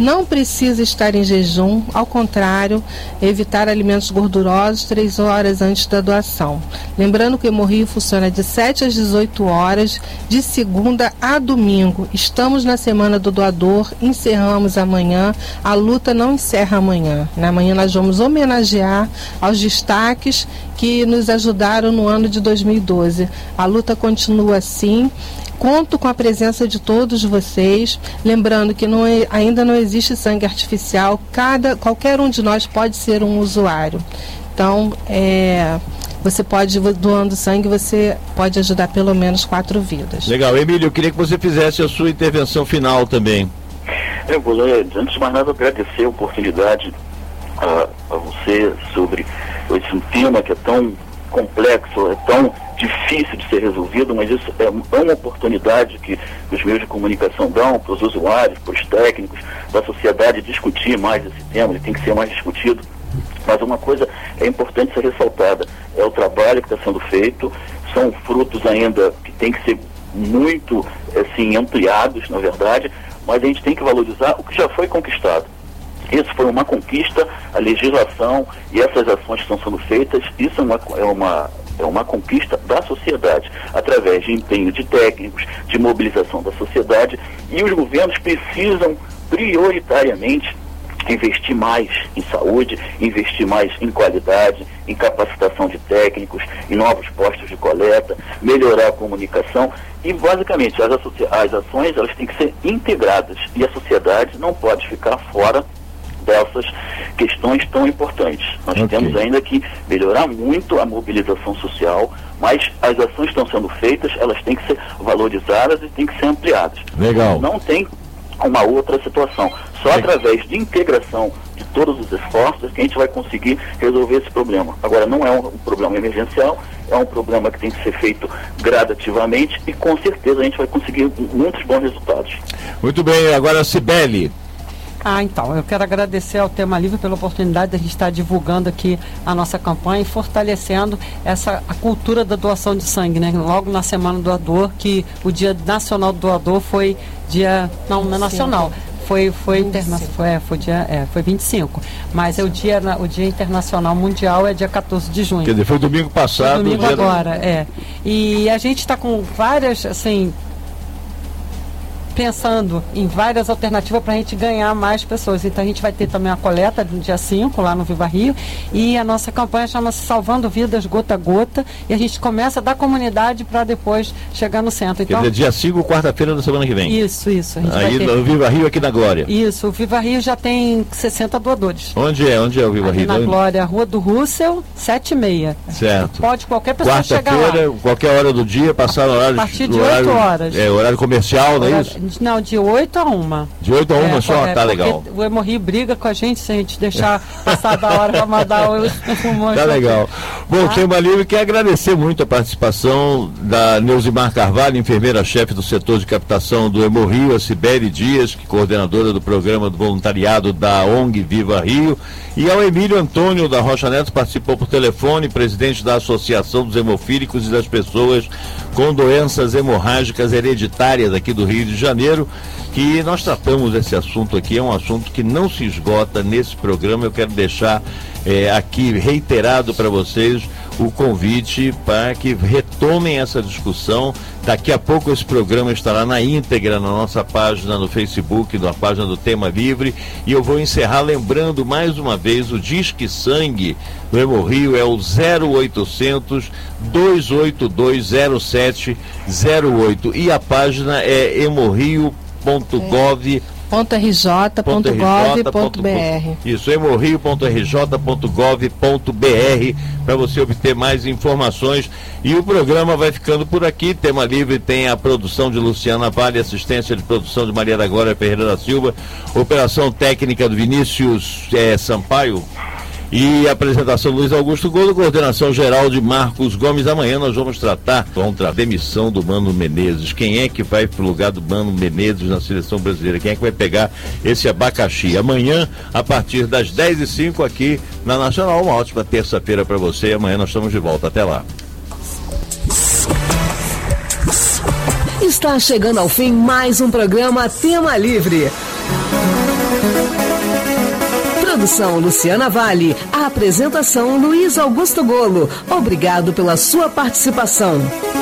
Não precisa estar em jejum, ao contrário, evitar alimentos gordurosos três horas antes da doação. Lembrando que o Hemorrio funciona de sete às dezoito horas, de segunda a domingo. Estamos na Semana do Doador, encerramos amanhã, a luta não encerra amanhã. Na manhã nós vamos homenagear aos destaques que nos ajudaram no ano de dois mil e doze. A luta continua assim. Conto com a presença de todos vocês, lembrando que não é, ainda não existe sangue artificial, cada, qualquer um de nós pode ser um usuário. Então, é, você pode, doando sangue, você pode ajudar pelo menos quatro vidas. Legal. Emílio, eu queria que você fizesse a sua intervenção final também. Eu vou, antes de mais nada, agradecer a oportunidade a, a você sobre esse tema que é tão complexo, é tão difícil de ser resolvido, mas isso é uma oportunidade que os meios de comunicação dão para os usuários, para os técnicos, para a sociedade discutir mais esse tema, ele tem que ser mais discutido. Mas uma coisa é importante ser ressaltada, é o trabalho que está sendo feito, são frutos ainda que tem que ser muito assim, ampliados, na verdade, mas a gente tem que valorizar o que já foi conquistado. Isso foi uma conquista, a legislação e essas ações que estão sendo feitas, isso é uma, é uma, é uma conquista da sociedade, através de empenho de técnicos, de mobilização da sociedade, e os governos precisam prioritariamente investir mais em saúde, investir mais em qualidade, em capacitação de técnicos, em novos postos de coleta, melhorar a comunicação e, basicamente, as, as ações elas têm que ser integradas e a sociedade não pode ficar fora dessas questões tão importantes. Nós okay. temos ainda que melhorar muito a mobilização social, mas as ações estão sendo feitas, elas têm que ser valorizadas e têm que ser ampliadas. Legal. Não tem uma outra situação. Só é. através de integração de todos os esforços que a gente vai conseguir resolver esse problema. Agora, não é um, um problema emergencial, é um problema que tem que ser feito gradativamente e com certeza a gente vai conseguir muitos bons resultados. Muito bem, agora Cibele. Ah, então, eu quero agradecer ao Tema Livre pela oportunidade de a gente estar divulgando aqui a nossa campanha e fortalecendo essa, a cultura da doação de sangue, né? Logo na Semana do Doador, que o Dia Nacional do Doador foi dia... Não, não é nacional. Foi, foi, interna, foi, é, foi, dia, é, foi vinte e cinco, mas é o dia, o dia Internacional Mundial é dia quatorze de junho. Quer dizer, foi domingo passado. Foi domingo agora, é. E a gente está com várias, assim... pensando em várias alternativas para a gente ganhar mais pessoas. Então a gente vai ter também a coleta no dia cinco, lá no Viva Rio, e a nossa campanha chama-se Salvando Vidas Gota a Gota, e a gente começa da comunidade para depois chegar no centro. Então, quer dizer, dia cinco, quarta-feira da semana que vem. Isso, isso. A gente aí vai ter... no Viva Rio, aqui na Glória. Isso, o Viva Rio já tem sessenta doadores. Onde é? Onde é o Viva ali Rio? Na Glória, Rua do Russell, sete e meia. Certo. Pode qualquer pessoa chegar lá. Quarta-feira, qualquer hora do dia, passar no horário... A partir de horário, oito horas. É, horário comercial, não é isso? Não, de oito a uma. De oito a uma é, só? É, tá legal. O Hemorrio briga com a gente se a gente deixar passar da hora para mandar o Tá legal. Bom, tá? Tema Livre quer agradecer muito a participação da Neusimar Carvalho, enfermeira-chefe do setor de captação do Hemorrio, a Cibele Dias, que é coordenadora do programa do voluntariado da O N G Viva Rio, e ao Emílio Antônio da Rocha Neto, participou por telefone, presidente da Associação dos Hemofílicos e das Pessoas com Doenças Hemorrágicas Hereditárias aqui do Rio de Janeiro, que nós tratamos esse assunto aqui, é um assunto que não se esgota nesse programa. Eu quero deixar é, aqui reiterado para vocês o convite para que retomem essa discussão. Daqui a pouco esse programa estará na íntegra na nossa página no Facebook, na página do Tema Livre, e eu vou encerrar lembrando mais uma vez o Disque Sangue do Hemorrio, é o zero oitocentos, dois oito dois, zero sete zero oito, e a página é hemorrio ponto gov ponto r j ponto gov ponto b r. Isso, hemorrio ponto r j ponto gov ponto b r, para você obter mais informações. E o programa vai ficando por aqui. Tema Livre tem a produção de Luciana Vale, assistência de produção de Maria da Glória Ferreira da Silva, operação técnica do Vinícius é, Sampaio, e a apresentação do Luiz Augusto Golo, coordenação geral de Marcos Gomes. Amanhã nós vamos tratar contra a demissão do Mano Menezes. Quem é que vai pro lugar do Mano Menezes na seleção brasileira? Quem é que vai pegar esse abacaxi? Amanhã, a partir das dez e cinco aqui na Nacional. Uma ótima terça-feira para você. Amanhã nós estamos de volta. Até lá. Está chegando ao fim mais um programa Tema Livre. produção Luciana Vale. A apresentação Luiz Augusto Golo. Obrigado pela sua participação.